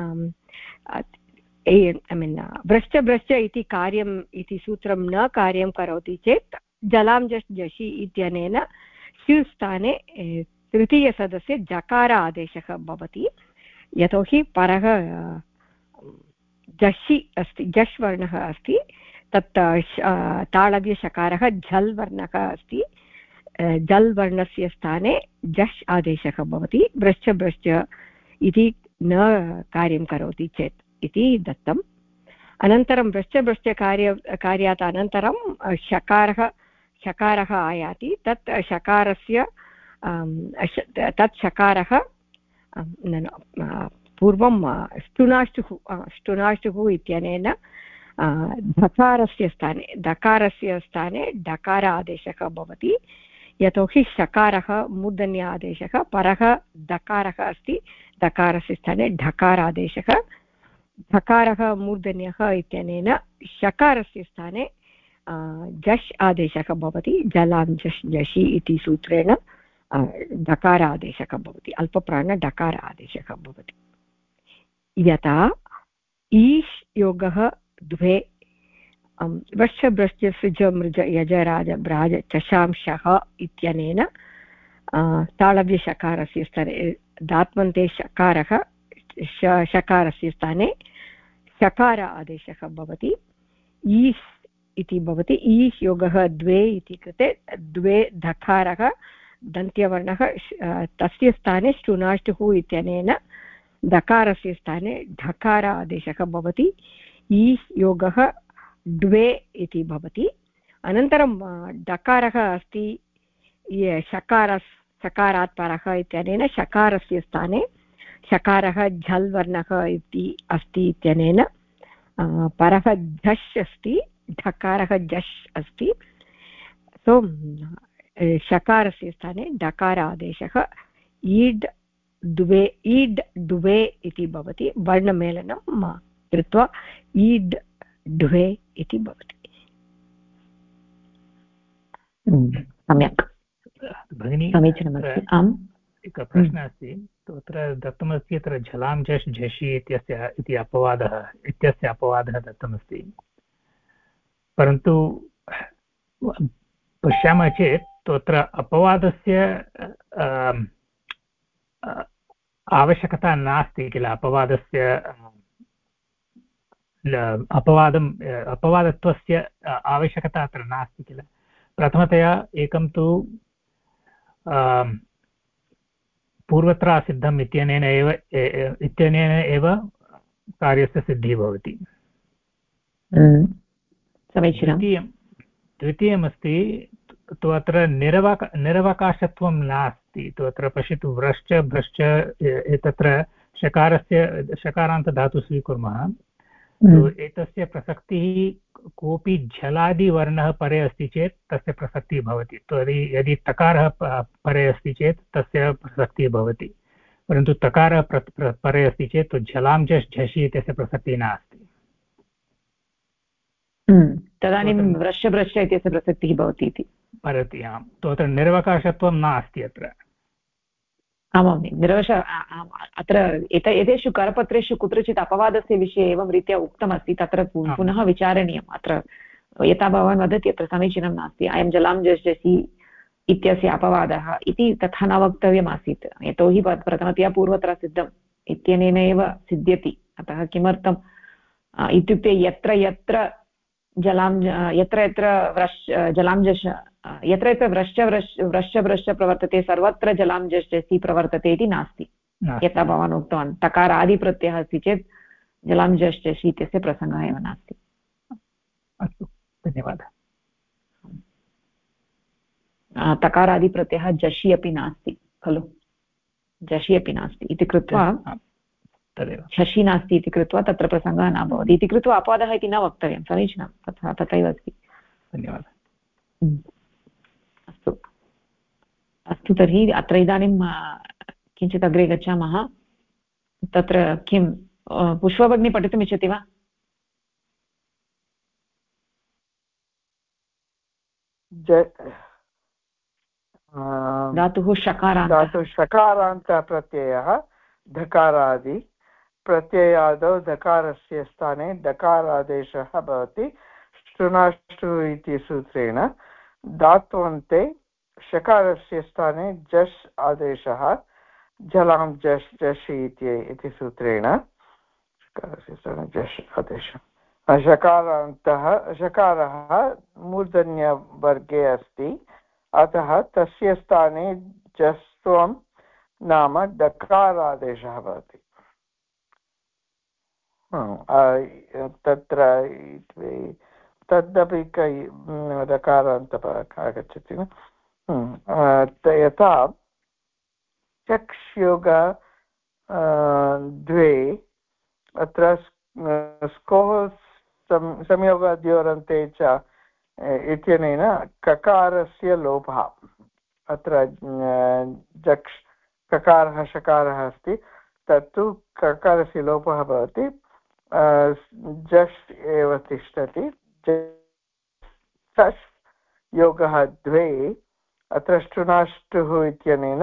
भ्रश्च इति कार्यम् इति सूत्रं न कार्यं करोति चेत् जलां जषि इत्यनेन स्यु स्थाने तृतीयसदस्य जकार आदेशः भवति यतोहि परः जषि अस्ति जश् वर्णः अस्ति तत् तालव्यशकारः झल् वर्णः अस्ति जल् वर्णस्य स्थाने जश् आदेशः भवति भ्रश्च इति न कार्यं करोति चेत् इति दत्तम् अनन्तरं भ्रश्च कार्यात् अनन्तरं शकारः आयाति तत् शकारस्य तत् शकारः पूर्वं ष्टुनाष्टुः इत्यनेन दकारस्य स्थाने डकार आदेशः भवति यतोहि शकारः मूर्धन्य आदेशः परः दकारः अस्ति दकारस्य स्थाने ढकार आदेशः ढकारः मूर्धन्यः इत्यनेन शकारस्य स्थाने जश् आदेशः भवति जलां जषि इति सूत्रेण डकार आदेशः भवति अल्पप्राण डकार आदेशः भवति यथा ईश् योगः द्वे वृश्च भ्रश्च सृज मृज यज राज भ्राज चशांशः इत्यनेन तालव्यशकारस्य स्थाने दात्मन्ते शकारस्य स्थाने शकार आदेशः भवति ईस् इति भवति ईश् योगः द्वे इति कृते द्वे धकारः दन्त्यवर्णः तस्य स्थाने ष्टुनाष्टुः इत्यनेन दकारस्य स्थाने ढकार आदेशः भवति ईश् योगः द्वे इति भवति अनन्तरं डकारः अस्ति शकारात् परः इत्यनेन शकारस्य स्थाने शकारः झल् वर्णः इति अस्ति इत्यनेन परः झष् अस्ति ढकारः झष् अस्ति सो शकारस्य स्थाने डकार आदेशः ईड् द्वे इति भवति वर्णमेलनं कृत्वा ईड् द्वे इति भवति सम्यक् भगिनी समीचीनमस्ति आम् एकः प्रश्नः अस्ति तत्र दत्तमस्ति यत्र झलां जश् झषि इति अपवादः दत्तमस्ति परन्तु पश्यामः चेत् तत्र अपवादस्य आवश्यकता नास्ति किल अपवादत्वस्य आवश्यकता अत्र नास्ति किल प्रथमतया एकं तु पूर्वत्र सिद्धम् इत्यनेन एव कार्यस्य सिद्धिः भवति समीचीनं द्वितीयमस्ति तु अत्र निरवकाशत्वं नास्ति तु अत्र पश्यतु व्रश्च भ्रश्च तत्र शकारान्तधातु स्वीकुर्मः एतस्य प्रसक्तिः कोऽपि झलादिवर्णः परे अस्ति चेत् तस्य प्रसक्तिः भवति यदि तकारः परे अस्ति चेत् तस्य प्रसक्तिः भवति परन्तु तकारः परे अस्ति चेत् झलां जश् झषि इत्यस्य प्रसक्तिः नास्ति तदानीं वृश्च इत्यस्य प्रसक्तिः भवति इति परति आम् अत्र निर्वकाशत्वं नास्ति अत्र आमां अत्र एतेषु करपत्रेषु कुत्रचित् अपवादस्य विषये एवं रीत्या उक्तमस्ति तत्र पुनः विचारणीयम् अत्र यथा भवान् वदति अत्र समीचीनं नास्ति अयं जलां जश् झषि इत्यस्य अपवादः इति तथा न वक्तव्यमासीत् यतोहि प्रथमतया पूर्वत्र सिद्धम् इत्यनेन एव सिद्ध्यति अतः किमर्थम् इत्युक्ते यत्र यत्र जलां जश् यत्र व्रश्च प्रवर्तते सर्वत्र जलां जश् झषि प्रवर्तते इति नास्ति यथा भवान् उक्तवान् तकारादिप्रत्ययः अस्ति चेत् जलां जश् झषि इत्यस्य प्रसङ्गः एव नास्ति अस्तु धन्यवादः तकारादिप्रत्ययः झषि अपि नास्ति खलु झषि अपि नास्ति इति कृत्वा तदेव झषि नास्ति इति कृत्वा तत्र प्रसङ्गः न भवति इति कृत्वा अपवादः इति न वक्तव्यं समीचीनं तथैव अस्ति धन्यवादः अस्तु अस्तु तर्हि अत्र इदानीं किञ्चित् अग्रे गच्छामः तत्र किं पुष्पभगिनी पठितुम् इच्छति वा धातुः शकारान्तप्रत्ययः धकारादि प्रत्ययादौ धकारस्य स्थाने डकारादेशः भवति ष्टुनाष्टु इति सूत्रेण धात्वन्ते शकारस्य स्थाने जस् आदेशः जलां जस् जषि इति सूत्रेण शकारस्य स्थाने जस् आदेशः शकारः मूर्धन्यवर्गे अस्ति अतः तस्य स्थाने जस्त्वं नाम डकारादेशः भवति तत्र तदपि डकारान्तः आगच्छति यथा चक्ष्योग द्वे अत्र स्कोः संयोगाद्योरन्ते च इत्यनेन ककारस्य लोपः अत्र जक्ष् ककारः शकारः अस्ति तत्तु ककारस्य लोपः भवति जस् एव तिष्ठति चस् योगः द्वे अत्र ष्टुनाष्टुः इत्यनेन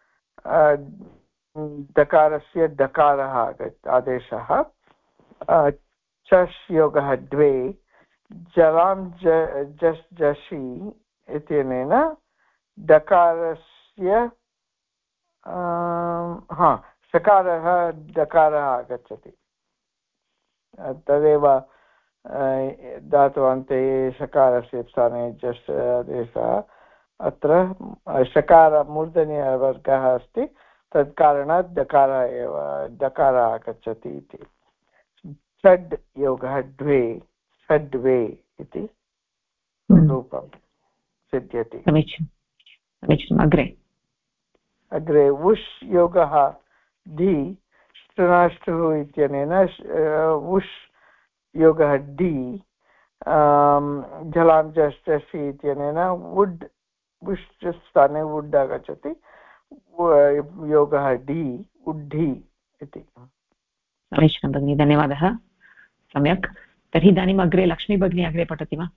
दकारस्य डकारः आदेशः चस् योगः द्वे जलां जस् जषि इत्यनेन डकारस्य शकारः डकारः आगच्छति तदेव धातुवन्ते शकारस्य स्थाने जस् आदेशः अत्र शकार मूर्धन्यवर्गः अस्ति तत्कारणात् डकारः एव डकारः आगच्छति इति षड् योगः द्वे षड्वे इति रूपं सिद्ध्यति समीचीनम् अग्रे उष् योगः धि ष्टुनाष्टुः इत्यनेन उष् योगः डि जलां जषि इत्यनेन वुड् उष् स्थाने वुड् आगच्छति योगः डि उड्ढि इति समीचीनं भगिनि धन्यवादः सम्यक् तर्हि इदानीम् अग्रे लक्ष्मी भगिनी अग्रे पठति वा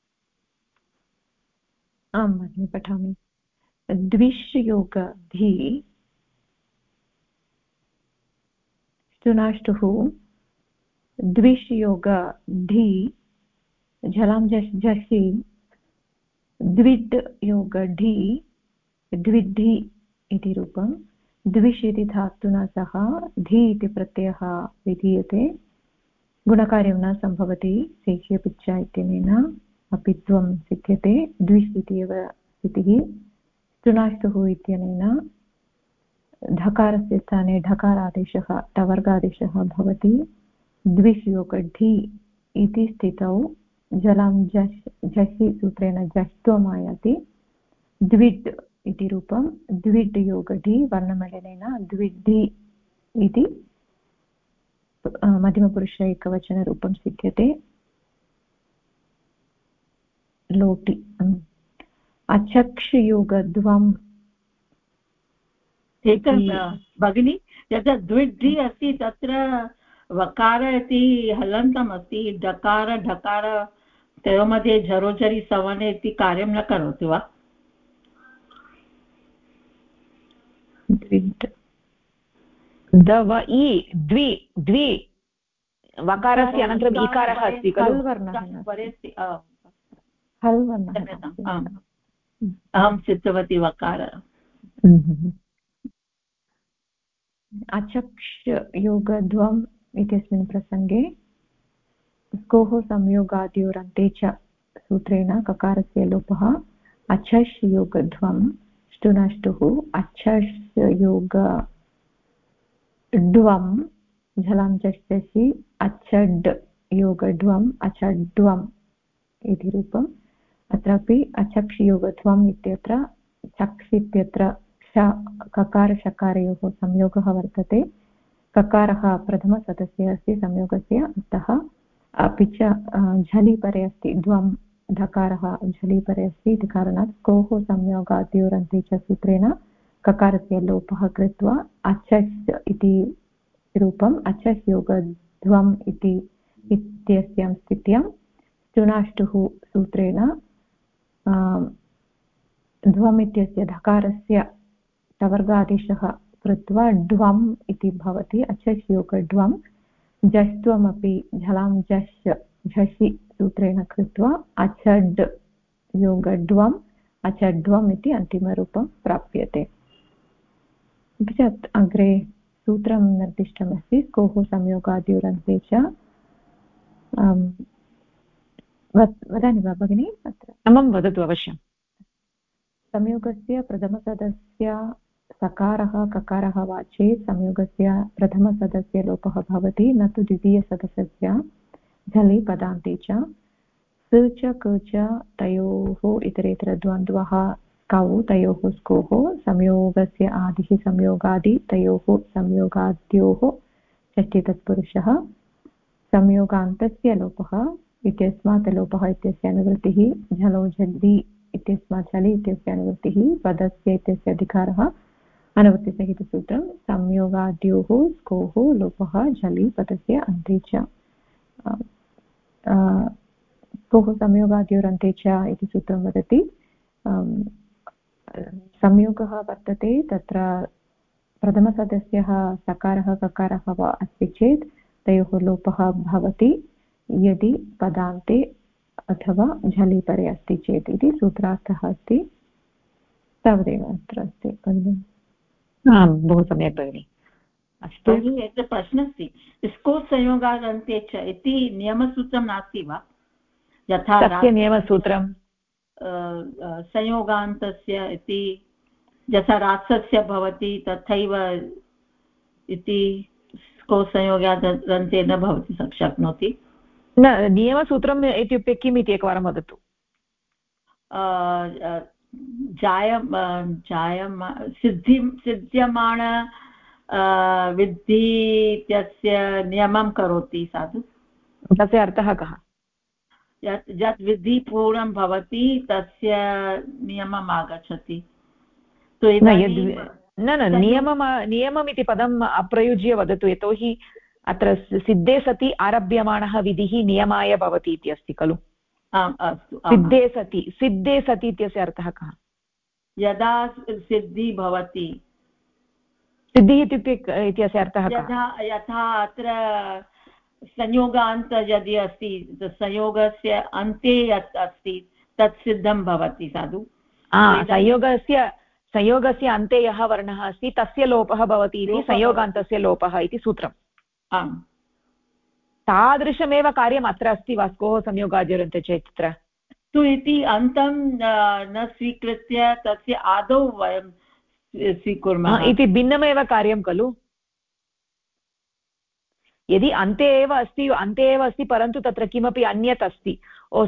आं भगिनि पठामि द्विष् योग धि ष्टुनाष्टुः द्विष् योग धि झलां जस् झषि द्विड् योग ढि द्विड्ढि इति रूपं द्विष् इति धातुना सह धि इति प्रत्ययः विधीयते गुणकार्यं न सम्भवति शेष्यपिच्च इत्यनेन अपि द्वं सिद्ध्यते द्विष् इति एव स्थितिः ष्टुनाष्टुः इत्यनेन धकारस्य स्थाने ढकारादेशः टवर्गादेशः भवति द्विष् योग ढि इति स्थितौ जलां झषि सूत्रेण झष्ट्वम् आयाति द्विड् इति रूपं द्विड् योगढि वर्णमेलनेन द्विड्ढि इति मध्यमपुरुष एकवचनरूपं सिद्ध्यते लोटि अचक्षयोगद्वम् एकं भगिनी यदा द्विड्ढि अस्ति तत्र वकार इति हलन्तम् अस्ति डकार ढकार तयोः मध्ये झरोझरि सवने इति कार्यं न करोति वा द्वि वकारस्य अनन्तरम् इकारः अस्ति खलु अहं चित्तवती वकार अचक्ष योगद्वम् इत्यस्मिन् प्रसङ्गे स्कोः संयोगाद्योरन्ते च सूत्रेण ककारस्य लोपः अचष् योगध्वं ष्टुनाष्टुः अचष् योगड्वं झलां चषि अचड् योगड्वम् अचड्वम् इति रूपम् अत्रापि अचक्ष योगध्वम् इत्यत्र चक्ष इत्यत्र ककारशकारयोः संयोगः वर्तते ककारः प्रथमसदस्यः अस्ति संयोगस्य अतः अपि च झलिपरे अस्ति द्वं धकारः झलिपरे अस्ति इति कारणात् कोः संयोगाद्योरन्ते च सूत्रेण ककारस्य लोपः कृत्वा अचस् इति रूपम् अचस् योगध्वम् इत्यस्यां स्थित्यां ष्टुनाष्टुः सूत्रेण ध्वम् इत्यस्य धकारस्य टवर्गादेशः कृत्वा ड्वम् इति भवति अचष् योगड्वम् जष्ट्वमपि झलां झष् झषि सूत्रेण कृत्वा अचड् योगड्वम् अचड्वम् इति अन्तिमरूपं प्राप्यते। अपि च अग्रे सूत्रं निर्दिष्टमस्ति स्कोः संयोगाद्युरन्ते च वदामि वा भगिनि? अत्र समं वदतु अवश्यं। संयोगस्य प्रथमसदस्य सकारः ककारः वा चेत् संयोगस्य प्रथमसदस्य लोपः भवति न तु द्वितीयसदस्यस्य झलि पदान्ते च स च क च तयोः इतरेतरद्वन्द्वः कौ तयोः स्कोः संयोगस्य आदिः संयोगादि तयोः संयोगाद्योः षष्ठी तत्पुरुषः संयोगान्तस्य लोपः इत्यस्मात् लोपः इत्यस्य अनुवृत्तिः झलो झलि इत्यस्मात् झलि इत्यस्य अनुवृत्तिः पदस्य इत्यस्य अधिकारः अनुवृत्तिसहितसूत्रं संयोगाद्योः स्कोः लोपः झलि पदस्य अन्ते च स्कोः संयोगाद्योरन्ते च इति सूत्रं वदति संयोगः वर्तते तत्र प्रथमसदस्यः सकारः ककारः वा अस्ति चेत् तयोः लोपः भवति यदि पदान्ते अथवा झलि परे अस्ति चेत् इति सूत्रार्थः अस्ति। तावदेव अत्र अस्ति। बहु सम्यक् भगिनि। अस्तु, एकः प्रश्नः अस्ति, स्को संयोगादन्ते च इति नियमसूत्रं नास्ति वा? यथा नियमसूत्रं संयोगान्तस्य इति यथा रात्सस्य भवति तथैव इति स्को संयोगादन्ते न भवति शक्नोति। न, नियमसूत्रम् इत्युक्ते किम् इति एकवारं वदतु। सिद्ध्यमान विद्धि इत्यस्य नियमं करोति साधु। तस्य अर्थः कः? यत् विद्धि पूर्णं भवति तस्य नियमम् आगच्छति। न नियमम् इति पदम् अप्रयुज्य वदतु, यतोहि अत्र सिद्धे सति आरभ्यमाणः विधिः नियमाय भवति इति अस्ति खलु। अस्तु, सिद्धे सति इत्यस्य अर्थः कः? यदा सिद्धि भवति, सिद्धिः इत्युक्ते इत्यस्य अर्थः कः? यथा अत्र संयोगान्त यदि अस्ति, संयोगस्य अन्ते यत् अस्ति तत् सिद्धं भवति साधु। संयोगस्य अन्ते यः वर्णः अस्ति तस्य लोपः भवति इति संयोगान्तस्य लोपः इति सूत्रम्। आम्, तादृशमेव कार्यम् अत्र अस्ति वा स्कोः संयोगाद्युरन्ते चेत् तत्र तु इति अन्तं न स्वीकृत्य तस्य आदौ वयं स्वीकुर्मः इति भिन्नमेव कार्यं खलु। यदि अन्ते एव अस्ति परन्तु तत्र किमपि अन्यत् अस्ति,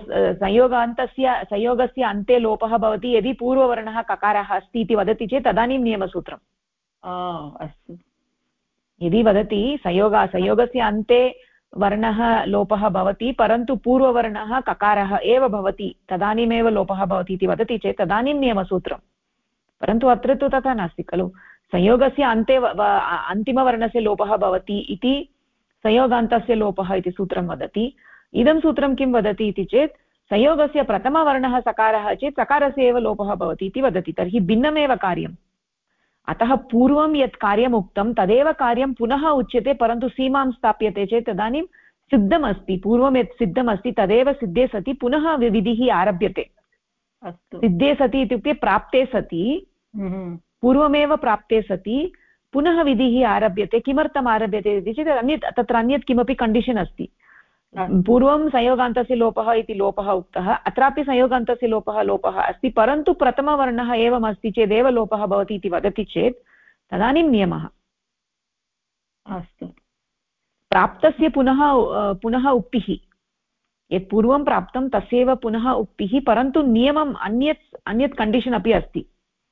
संयोगस्य अन्ते लोपः भवति यदि पूर्ववर्णः ककारः अस्ति इति वदति चेत् तदानीं नियमसूत्रम्। अस्तु, यदि वदति संयोगस्य अन्ते वर्णः लोपः भवति परन्तु पूर्ववर्णः ककारः एव भवति तदानीमेव लोपः भवति इति वदति चेत् तदानीं नियमसूत्रम्। परन्तु अत्र तु तथा नास्ति खलु। संयोगस्य अन्ते अन्तिमवर्णस्य लोपः भवति इति संयोगान्तस्य लोपः इति सूत्रं वदति। इदं सूत्रं किं वदति इति चेत् संयोगस्य प्रथमवर्णः सकारः चेत् सकारस्य एव लोपः भवति इति वदति। तर्हि भिन्नमेव कार्यम्। अतः पूर्वं यत् कार्यम् उक्तं तदेव कार्यं पुनः उच्यते, परन्तु सीमां स्थाप्यते चेत् तदानीं सिद्धमस्ति। पूर्वं यत् सिद्धमस्ति तदेव सिद्धे सति पुनः विधिः आरभ्यते। सिद्धे सति इत्युक्ते प्राप्ते सति, पूर्वमेव प्राप्ते सति पुनः विधिः आरभ्यते। किमर्थम् आरभ्यते इति चेत् तत्र अन्यत् किमपि कण्डीशन् अस्ति। पूर्वं संयोगान्तस्य लोपः इति लोपः उक्तः, अत्रापि संयोगान्तस्य लोपः अस्ति, परन्तु प्रथमवर्णः एवम् अस्ति चेदेव लोपः भवति इति वदति चेत् तदानीं नियमः। अस्तु, प्राप्तस्य पुनः उक्तिः, यत् पूर्वं प्राप्तं तस्यैव पुनः उक्तिः, परन्तु नियमम् अन्यत् कण्डीशन् अपि अस्ति,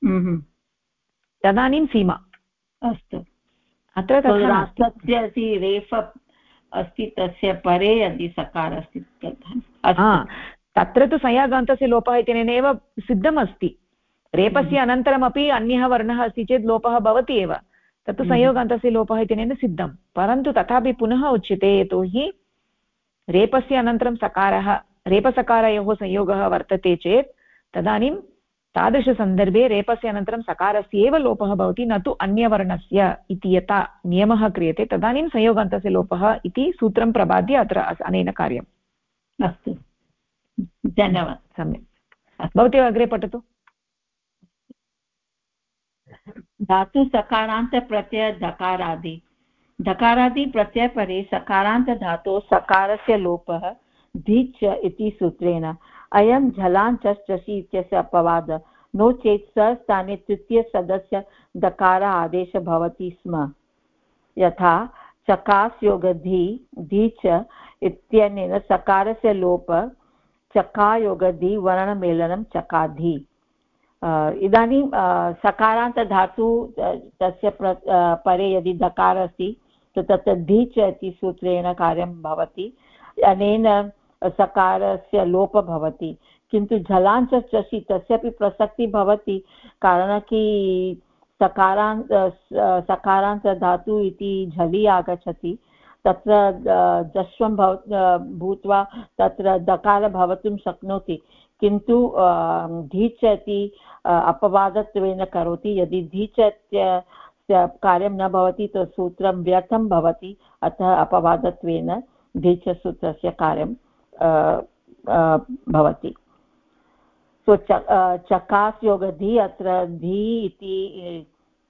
तदानीं सीमा। अस्तु, अत्र तस्य रेफ अस्ति तस्य परे यदि सकार अस्ति तत्र तु संयोगान्तस्य लोपः इत्यनेनैव सिद्धमस्ति। रेपस्य अनन्तरमपि अन्यः वर्णः अस्ति चेत् लोपः भवति एव, तत्तु संयोगान्तस्य लोपः इत्यनेन सिद्धं। परन्तु तथापि पुनः उच्यते, यतोहि रेपस्य अनन्तरं रेपसकारयोः संयोगः वर्तते चेत् तदानीं तादृशसन्दर्भे रेपस्य अनन्तरं सकारस्य एव लोपः भवति, न तु अन्यवर्णस्य इति यथा नियमः क्रियते तदानीं संयोगान्तस्य लोपः इति सूत्रं प्रबाद्य अत्र अनेन कार्यम्। अस्तु, धन्यवादः। सम्यक्, भवती अग्रे पठतु। धातु सकारान्त प्रत्यय धकारादि। धकारादि प्रत्ययपरे सकारान्त धातोः सकारस्य लोपः धिच् इति सूत्रेण। अयं झलान् चषि इत्यस्य अपवादः, नो चेत् स्थाने तृतीयसदस्य दकार आदेशः भवति स्म। यथा चकास्योगधि धिच् इत्यनेन सकारस्य लोपः चकायोगधि वर्णमेलनं चकाधि। इदानीं सकारान्तधातु तस्य परे यदि दकार अस्ति तो तत्र धिच् इति सूत्रेण कार्यं भवति, अनेन सकारस्य लोपः भवति। किन्तु झलाञ्च चषि तस्यापि प्रसक्तिः भवति, कारणं कि सकारान्तधातु इति झलि आगच्छति, तत्र जश्वं भूत्वा तत्र दकार भवितुं शक्नोति, किन्तु धिच् इति अपवादत्वेन करोति। यदि धिच् कार्यं न भवति तो सूत्रं व्यर्थं भवति, अतः अपवादत्वेन धिच् सूत्रस्य कार्यं भवति। सो चकास्योगधि, अत्र धि इति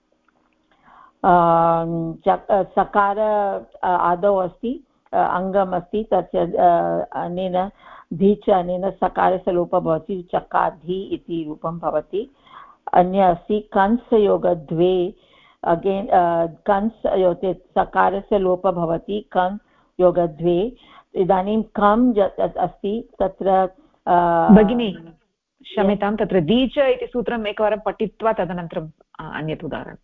सकार आदौ अस्ति, अङ्गम् अस्ति, तस्य अनेन धिच् अनेन सकारस्य लोपः भवति, चकाधि इति रूपं भवति। अन्य अस्ति कंसयोगद्वे, अगेन् कंस योगे सकारस्य लोपः भवति, कंस योगद्वे। इदानीं कम् अस्ति तत्र भगिनी क्षम्यतां, तत्र धिच् इति सूत्रम् एकवारं पठित्वा तदनन्तरम् अन्यत् उदाहरणं।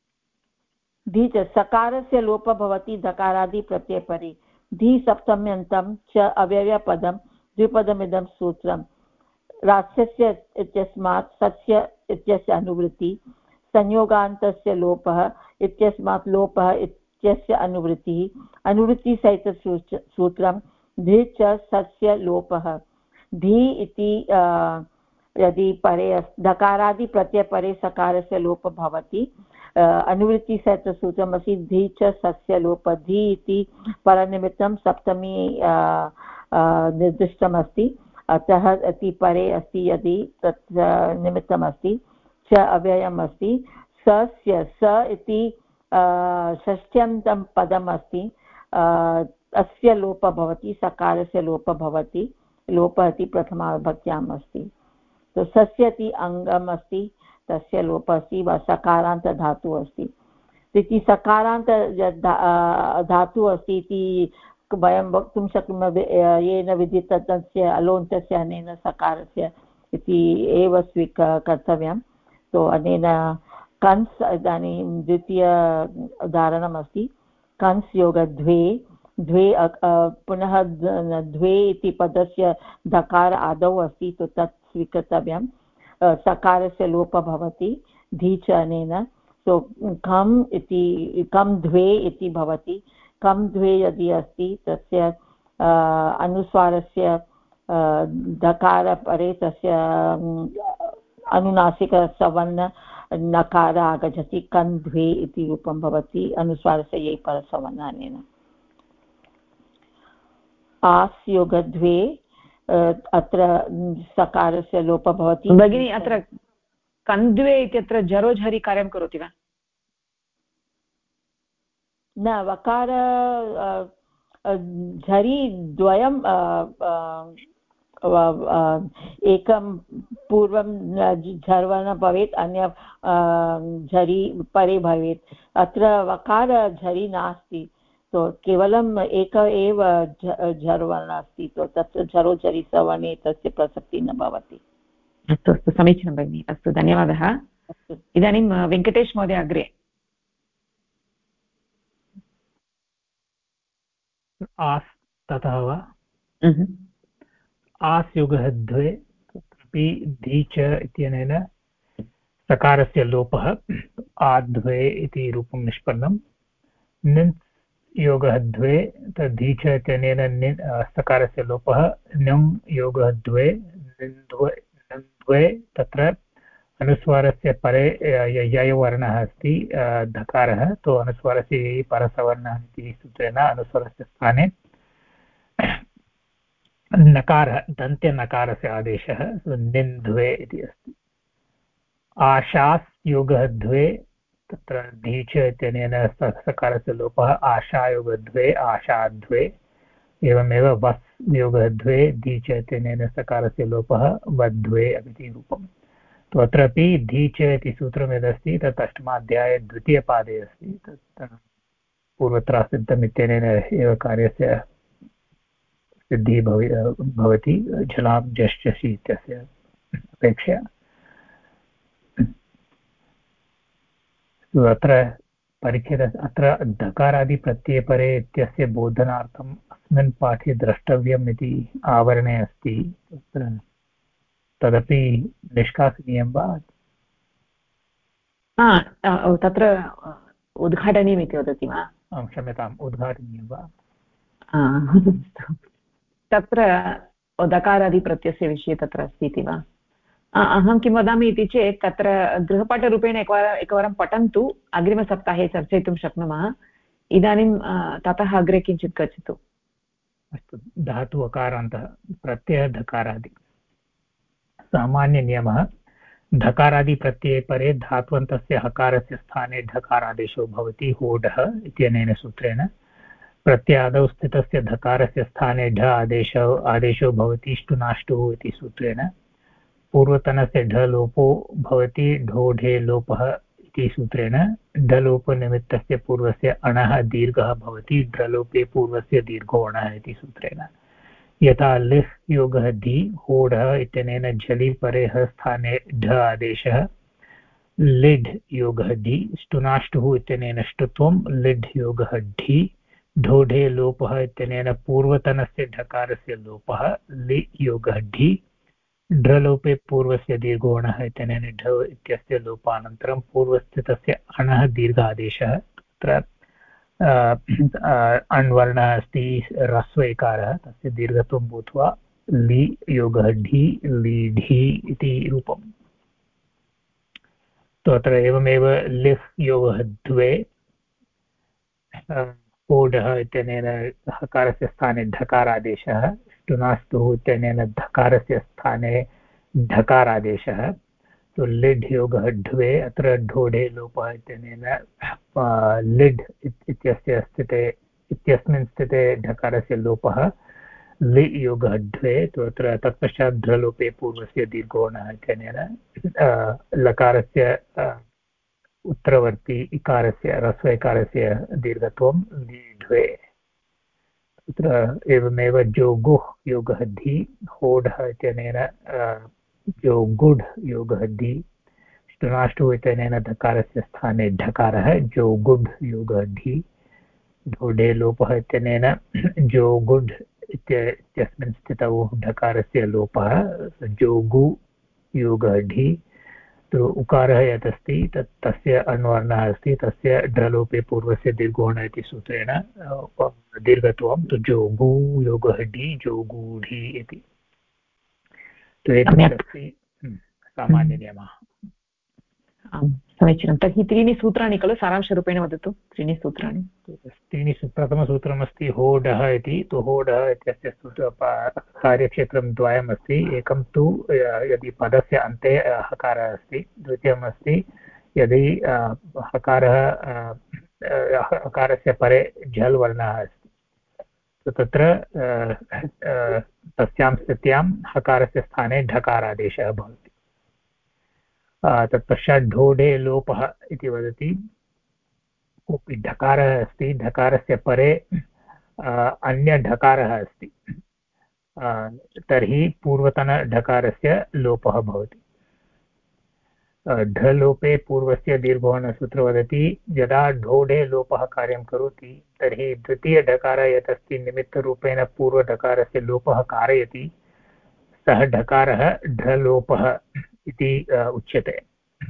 धिच् सकारस्य लोपः भवति धकारादि प्रत्ययपरे, धि सप्तम्यन्तं च अव्ययपदं द्विपदमिदं सूत्रं। रास्यस्य इत्यस्मात् सस्य इत्यस्य अनुवृत्ति, संयोगान्तस्य लोपः इत्यस्मात् लोपः इत्यस्य अनुवृत्तिः, अनुवृत्तिसहितसूत्रं धिच् सस्य लोपः। धि इति यदि परे धकारादि प्रत्ययपरे सकारस्य लोपः भवति, अनुवृत्तिसहितसूत्रम् अस्ति धिच् सस्य लोपः। धि इति परनिमित्तं सप्तमी निर्दिष्टमस्ति, अतः अति परे अस्ति यदि तत् निमित्तमस्ति, च अव्ययम् अस्ति, सस्य स इति षष्ठ्यन्तं पदम् अस्ति, अस्य लोपः भवति, सकारस्य लोपः भवति, लोपः इति प्रथमाविभक्त्याम् अस्ति। तो सस्य इति अङ्गम् अस्ति, तस्य लोपः अस्ति, वा सकारान्तधातुः अस्ति। इति सकारान्त धातुः अस्ति इति वयं वक्तुं शक्नुमः, येन विदितस्य अलोन्तस्य अनेन सकारस्य इति एव कर्तव्यं। तो अनेन कंस, इदानीं द्वितीय उदाहरणमस्ति, कंस योगद्वे, द्वे पुनः द्वे इति पदस्य धकार आदौ अस्ति, तो तत् स्वीकर्तव्यं। सकारस्य लोपः भवति धिच् अनेन, सो खम् इति कम् द्वे इति भवति। कम् द्वे यदि अस्ति तस्य अनुस्वारस्य धकार परे तस्य अनुनासिकसवर्ण नकार आगच्छति, कन् द्वे इति रूपं भवति अनुस्वारस्य ये परसवर्णेन। आस्योगद्वे, अत्र सकारस्य लोपः भवति। भगिनी, अत्र कन्द्वे इत्यत्र जरोझरि कार्यं करोति वा? न, वकार झरि द्वयं, एकं पूर्वं झर्वर्ण भवेत्, अन्य झरि परे भवेत्। अत्र वकार झरि नास्ति, तो केवलम् एक एव झर्वर्ण अस्ति, तो तत्र झरो झरि सवर्णे तस्य प्रसक्तिः न भवति। अस्तु अस्तु, समीचीनं भगिनि, अस्तु, धन्यवादः। इदानीं वेङ्कटेश महोदय अग्रे। आस् ततः वा? आस् युगः द्वे, तत्रापि धीच इत्यनेन सकारस्य लोपः आद्वे इति रूपं निष्पन्नं। निन्स् योगः द्वे, तद्धीच इत्यनेन सकारस्य लोपः न्यम् योगः द्वे, निन्द्वे, तत्र अनुस्वारस्य परे ययवर्णः अस्ति धकारः, तो अनुस्वारस्य परसवर्णः इति सूत्रेण अनुस्वारस्य स्थाने नकारः दन्त्यनकारस्य आदेशः निन्ध्वे इति अस्ति। आशास् योगः द्वे, तत्र धीच इत्यनेन सकारस्य लोपः, आशायोगद्वे आशाद्वे। एवमेव वस् योगः द्वे, धीच इत्यनेन सकारस्य लोपः वद्वे इति रूपम्। तो अत्रापि धीच इति सूत्रं यदस्ति तत् अष्टमाध्याये द्वितीयपादे अस्ति। तत् पूर्वत्र सिद्धम् इत्यनेन एव कार्यस्य सिद्धिः भवति झलां जश्चषि इत्यस्य अपेक्षया। अत्र परिच्छेद अत्र धकारादिप्रत्ययपरे इत्यस्य बोधनार्थम् अस्मिन् पाठे द्रष्टव्यम् इति आवरणे अस्ति। तदपि निष्कासनीयं वा? तत्र उद्घाटनीयम् इति वदति वा? क्षम्यताम्, उद्घाटनीयं वा? तत्र दकारादिप्रत्ययस्य विषये तत्र अस्ति इति वा? अहं किं वदामि इति चेत् तत्र गृहपाठरूपेण एकवारं पठन्तु, अग्रिमसप्ताहे चर्चयितुं शक्नुमः। इदानीं ततः अग्रे किञ्चित् गच्छतु। अस्तु, धातु अकारान्तः प्रत्ययः धकारादि। सामान्यनियमः, धकारादिप्रत्यये परे धात्वन्तस्य हकारस्य स्थाने ढकारादेशो भवति होढः इत्यनेन सूत्रेण। प्रत्यादौ स्थितस्य धकारस्य स्थाने ढ आदेशो भवति ष्टुनाष्टुः इति सूत्रेण। पूर्वतनस्य ढ लोपो भवति ढोढे लोपः इति सूत्रेण। ढलोपनिमित्तस्य पूर्वस्य अणः दीर्घः भवति ढलोपे पूर्वस्य दीर्घो अणः इति सूत्रेण। यथा लिह् योगः धि होढः इत्यनेन झलि परेः स्थाने ढ आदेशः। लिढ् योगः धि ष्टुनाष्टुः इत्यनेन ष्टुत्वं लिढ् योगः ढि। ढोढे लोपः इत्यनेन पूर्वतनस्य ढकारस्य लोपः लि योगः ढि। ढ्रलोपे पूर्वस्य दीर्घोणः इत्यनेन ढ इत्यस्य लोपानन्तरं पूर्वस्थितस्य अणः दीर्घादेशः। तत्र अण्वर्णः अस्ति ह्रस्व इकारः, तस्य दीर्घत्वं भूत्वा लि योगः ढि लीढि इति रूपम्। तो अत्र एवमेव लिह् योगः द्वे, होढः इत्यनेन हकारस्य स्थाने ढकारादेशः। ष्टुनास्तुः इत्यनेन धकारस्य स्थाने ढकारादेशः। तो लिढ् योगः ढ्वे, अत्र ढोढे लोपः इत्यनेन लिढ् इत्यस्य स्थिते इत्यस्मिन् स्थिते ढकारस्य लोपः लि योगः ढ्वे। तो अत्र तत्पश्चात् ढ्रलोपे पूर्वस्य दीर्घोणः इत्यनेन लकारस्य उत्तरवर्ती इकारस्य ह्रस्व इकारस्य दीर्घत्वं लीढ्वे। तत्र एवमेव जोगुः योगः धि होढः इत्यनेन जोगुढ् योगः धि। ष्टुनाष्टुः इत्यनेन धकारस्य स्थाने ढकारः जोगुढ् योगः धि। ढोढे लोपः इत्यनेन जोगुढ् इत्यस्मिन् स्थितौ ढकारस्य लोपः जोगु योगः ढि। तो उकारः यत् अस्ति तत् तस्य अण्वर्णः अस्ति, तस्य ढ्रलोपे पूर्वस्य दीर्घोण इति सूत्रेण दीर्घत्वं तु जोगु योगः ढि जोगूढि इति। तो एतदस्ति सामान्यनियमः। समीचीनं। तर्हि त्रीणि सूत्राणि खलु, सारांशरूपेण वदतु त्रीणि सूत्राणि। प्रथमसूत्रमस्ति होढः इति। तु होढः इत्यस्य कार्यक्षेत्रं द्वयमस्ति। एकं तु यदि पदस्य अन्ते हकारः अस्ति, द्वितीयमस्ति यदि हकारस्य परे झल् वर्णः अस्ति। तत्र तस्यां स्थित्यां हकारस्य स्थाने ढकारादेशः भवति। तत्पश्चात् ढोढे लोपः इति वदति। कोऽपि ढकारः अस्ति, ढकारस्य परे अन्यढकारः अस्ति, तर्हि पूर्वतनढकारस्य लोपः भवति। ढलोपे पूर्वस्य दीर्घोणसूत्र वदति यदा ढोढे लोपः कार्यं करोति तर्हि द्वितीयढकारः यत् अस्ति निमित्तरूपेण पूर्वढकारस्य लोपः कारयति, सः ढकारः ढलोपः इति उच्यते।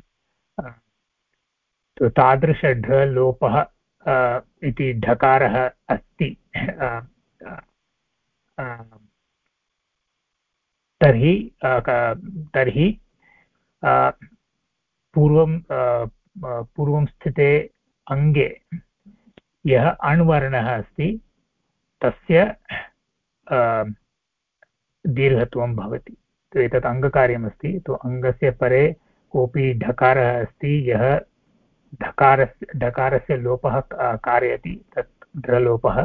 तादृशढलोपः इति ढकारः अस्ति तर्हि पूर्वं स्थिते अङ्गे यः अण्वर्णः अस्ति तस्य दीर्घत्वं भवति। तो एतत् अङ्गकार्यमस्ति। तो अङ्गस्य परे कोऽपि ढकारः अस्ति यः ढकारस्य लोपः कारयति, तत् ढ्रलोपः,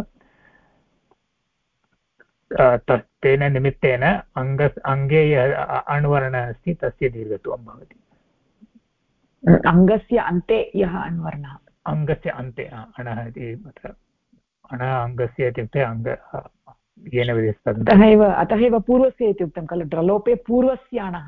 तेन निमित्तेन अङ्गे यः अण्वर्णः अस्ति तस्य दीर्घत्वं भवति। अङ्गस्य अन्ते यः अण्वर्णः, अङ्गस्य अन्ते अणः इति अणः अङ्गस्य इत्युक्ते अङ्ग येन विधिस्तत् अतः एव पूर्वस्य इत्युक्तं खलु, ड्रलोपे पूर्वस्य अणः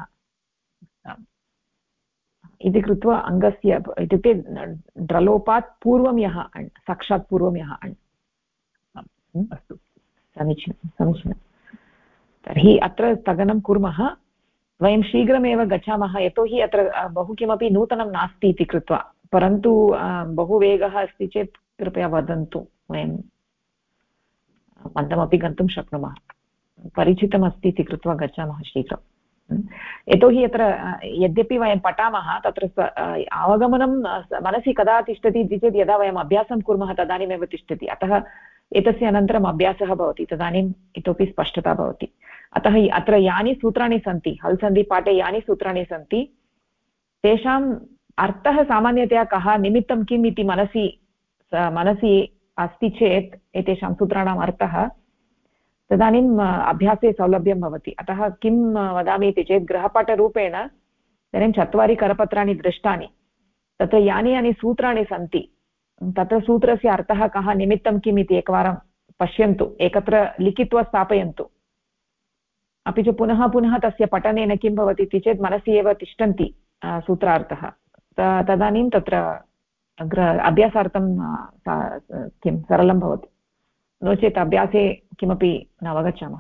इति कृत्वा अङ्गस्य इत्युक्ते ड्रलोपात् पूर्वं यः अण्, साक्षात् पूर्वं यः अण्। अस्तु, समीचीनं समीचीनं। तर्हि अत्र स्थगनं कुर्मः, वयं शीघ्रमेव गच्छामः, यतोहि अत्र बहु किमपि नूतनं नास्ति इति कृत्वा। परन्तु बहु वेगः अस्ति चेत् कृपया वदन्तु, वयं मन्दमपि गन्तुं शक्नुमः। परिचितमस्ति इति कृत्वा गच्छामः शीघ्रं। यतोहि अत्र यद्यपि वयं पठामः तत्र अवगमनं मनसि कदा तिष्ठति इति चेत् यदा वयम् अभ्यासं कुर्मः तदानीमेव तिष्ठति। अतः एतस्य अनन्तरम् अभ्यासः भवति, तदानीम् इतोपि स्पष्टता भवति। अतः अत्र यानि सूत्राणि सन्ति, हल् सन्धिपाठे यानि सूत्राणि सन्ति तेषाम् अर्थः सामान्यतया कः, निमित्तं किम् इति मनसि अस्ति चेत् एतेषां सूत्राणाम् अर्थः, तदानीम् अभ्यासे सौलभ्यं भवति। अतः किं वदामि इति चेत् गृहपाठरूपेण इदानीं 4 करपत्राणि दृष्टानि, तत्र यानि यानि सूत्राणि सन्ति तत्र सूत्रस्य अर्थः कः, निमित्तं किम् इति एकवारं पश्यन्तु, एकत्र लिखित्वा स्थापयन्तु। अपि च पुनः पुनः तस्य पठनेन किं भवति इति चेत् मनसि एव तिष्ठन्ति सूत्रार्थः, तदानीं तत्र अभ्यासार्थं किं सरलं भवति। नो चेत् अभ्यासे किमपि न अवगच्छामः।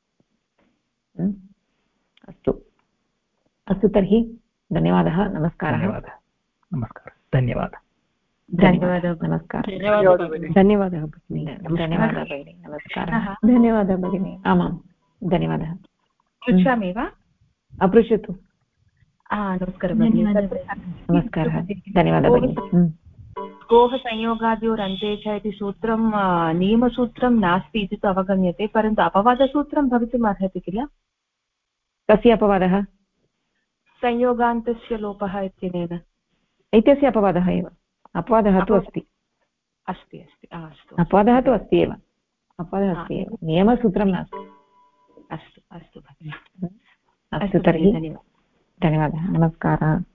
अस्तु अस्तु, तर्हि धन्यवादः, नमस्कारः। धन्यवादः, नमस्कारः, धन्यवादः भगिनी, नमस्कारः, धन्यवादः भगिनी। आमां धन्यवादः। पृच्छामि वा? अपृच्छतु। नमस्कारः, नमस्कारः, धन्यवादः भगिनी। गोः संयोगाद्योरन्ते च इति सूत्रं नियमसूत्रं नास्ति इति तु अवगम्यते, परन्तु अपवादसूत्रं भवितुम् अर्हति किल? कस्य अपवादः? संयोगान्तस्य लोपः इत्यनेन। एतस्य अपवादः एव, अपवादः तु अस्ति। अस्ति अस्ति, अस्तु, अपवादः तु अस्ति एव, अपवादः अस्ति एव, नियमसूत्रं नास्ति। अस्तु अस्तु भगिनि, अस्तु तर्हि धन्यवादः, नमस्कारः।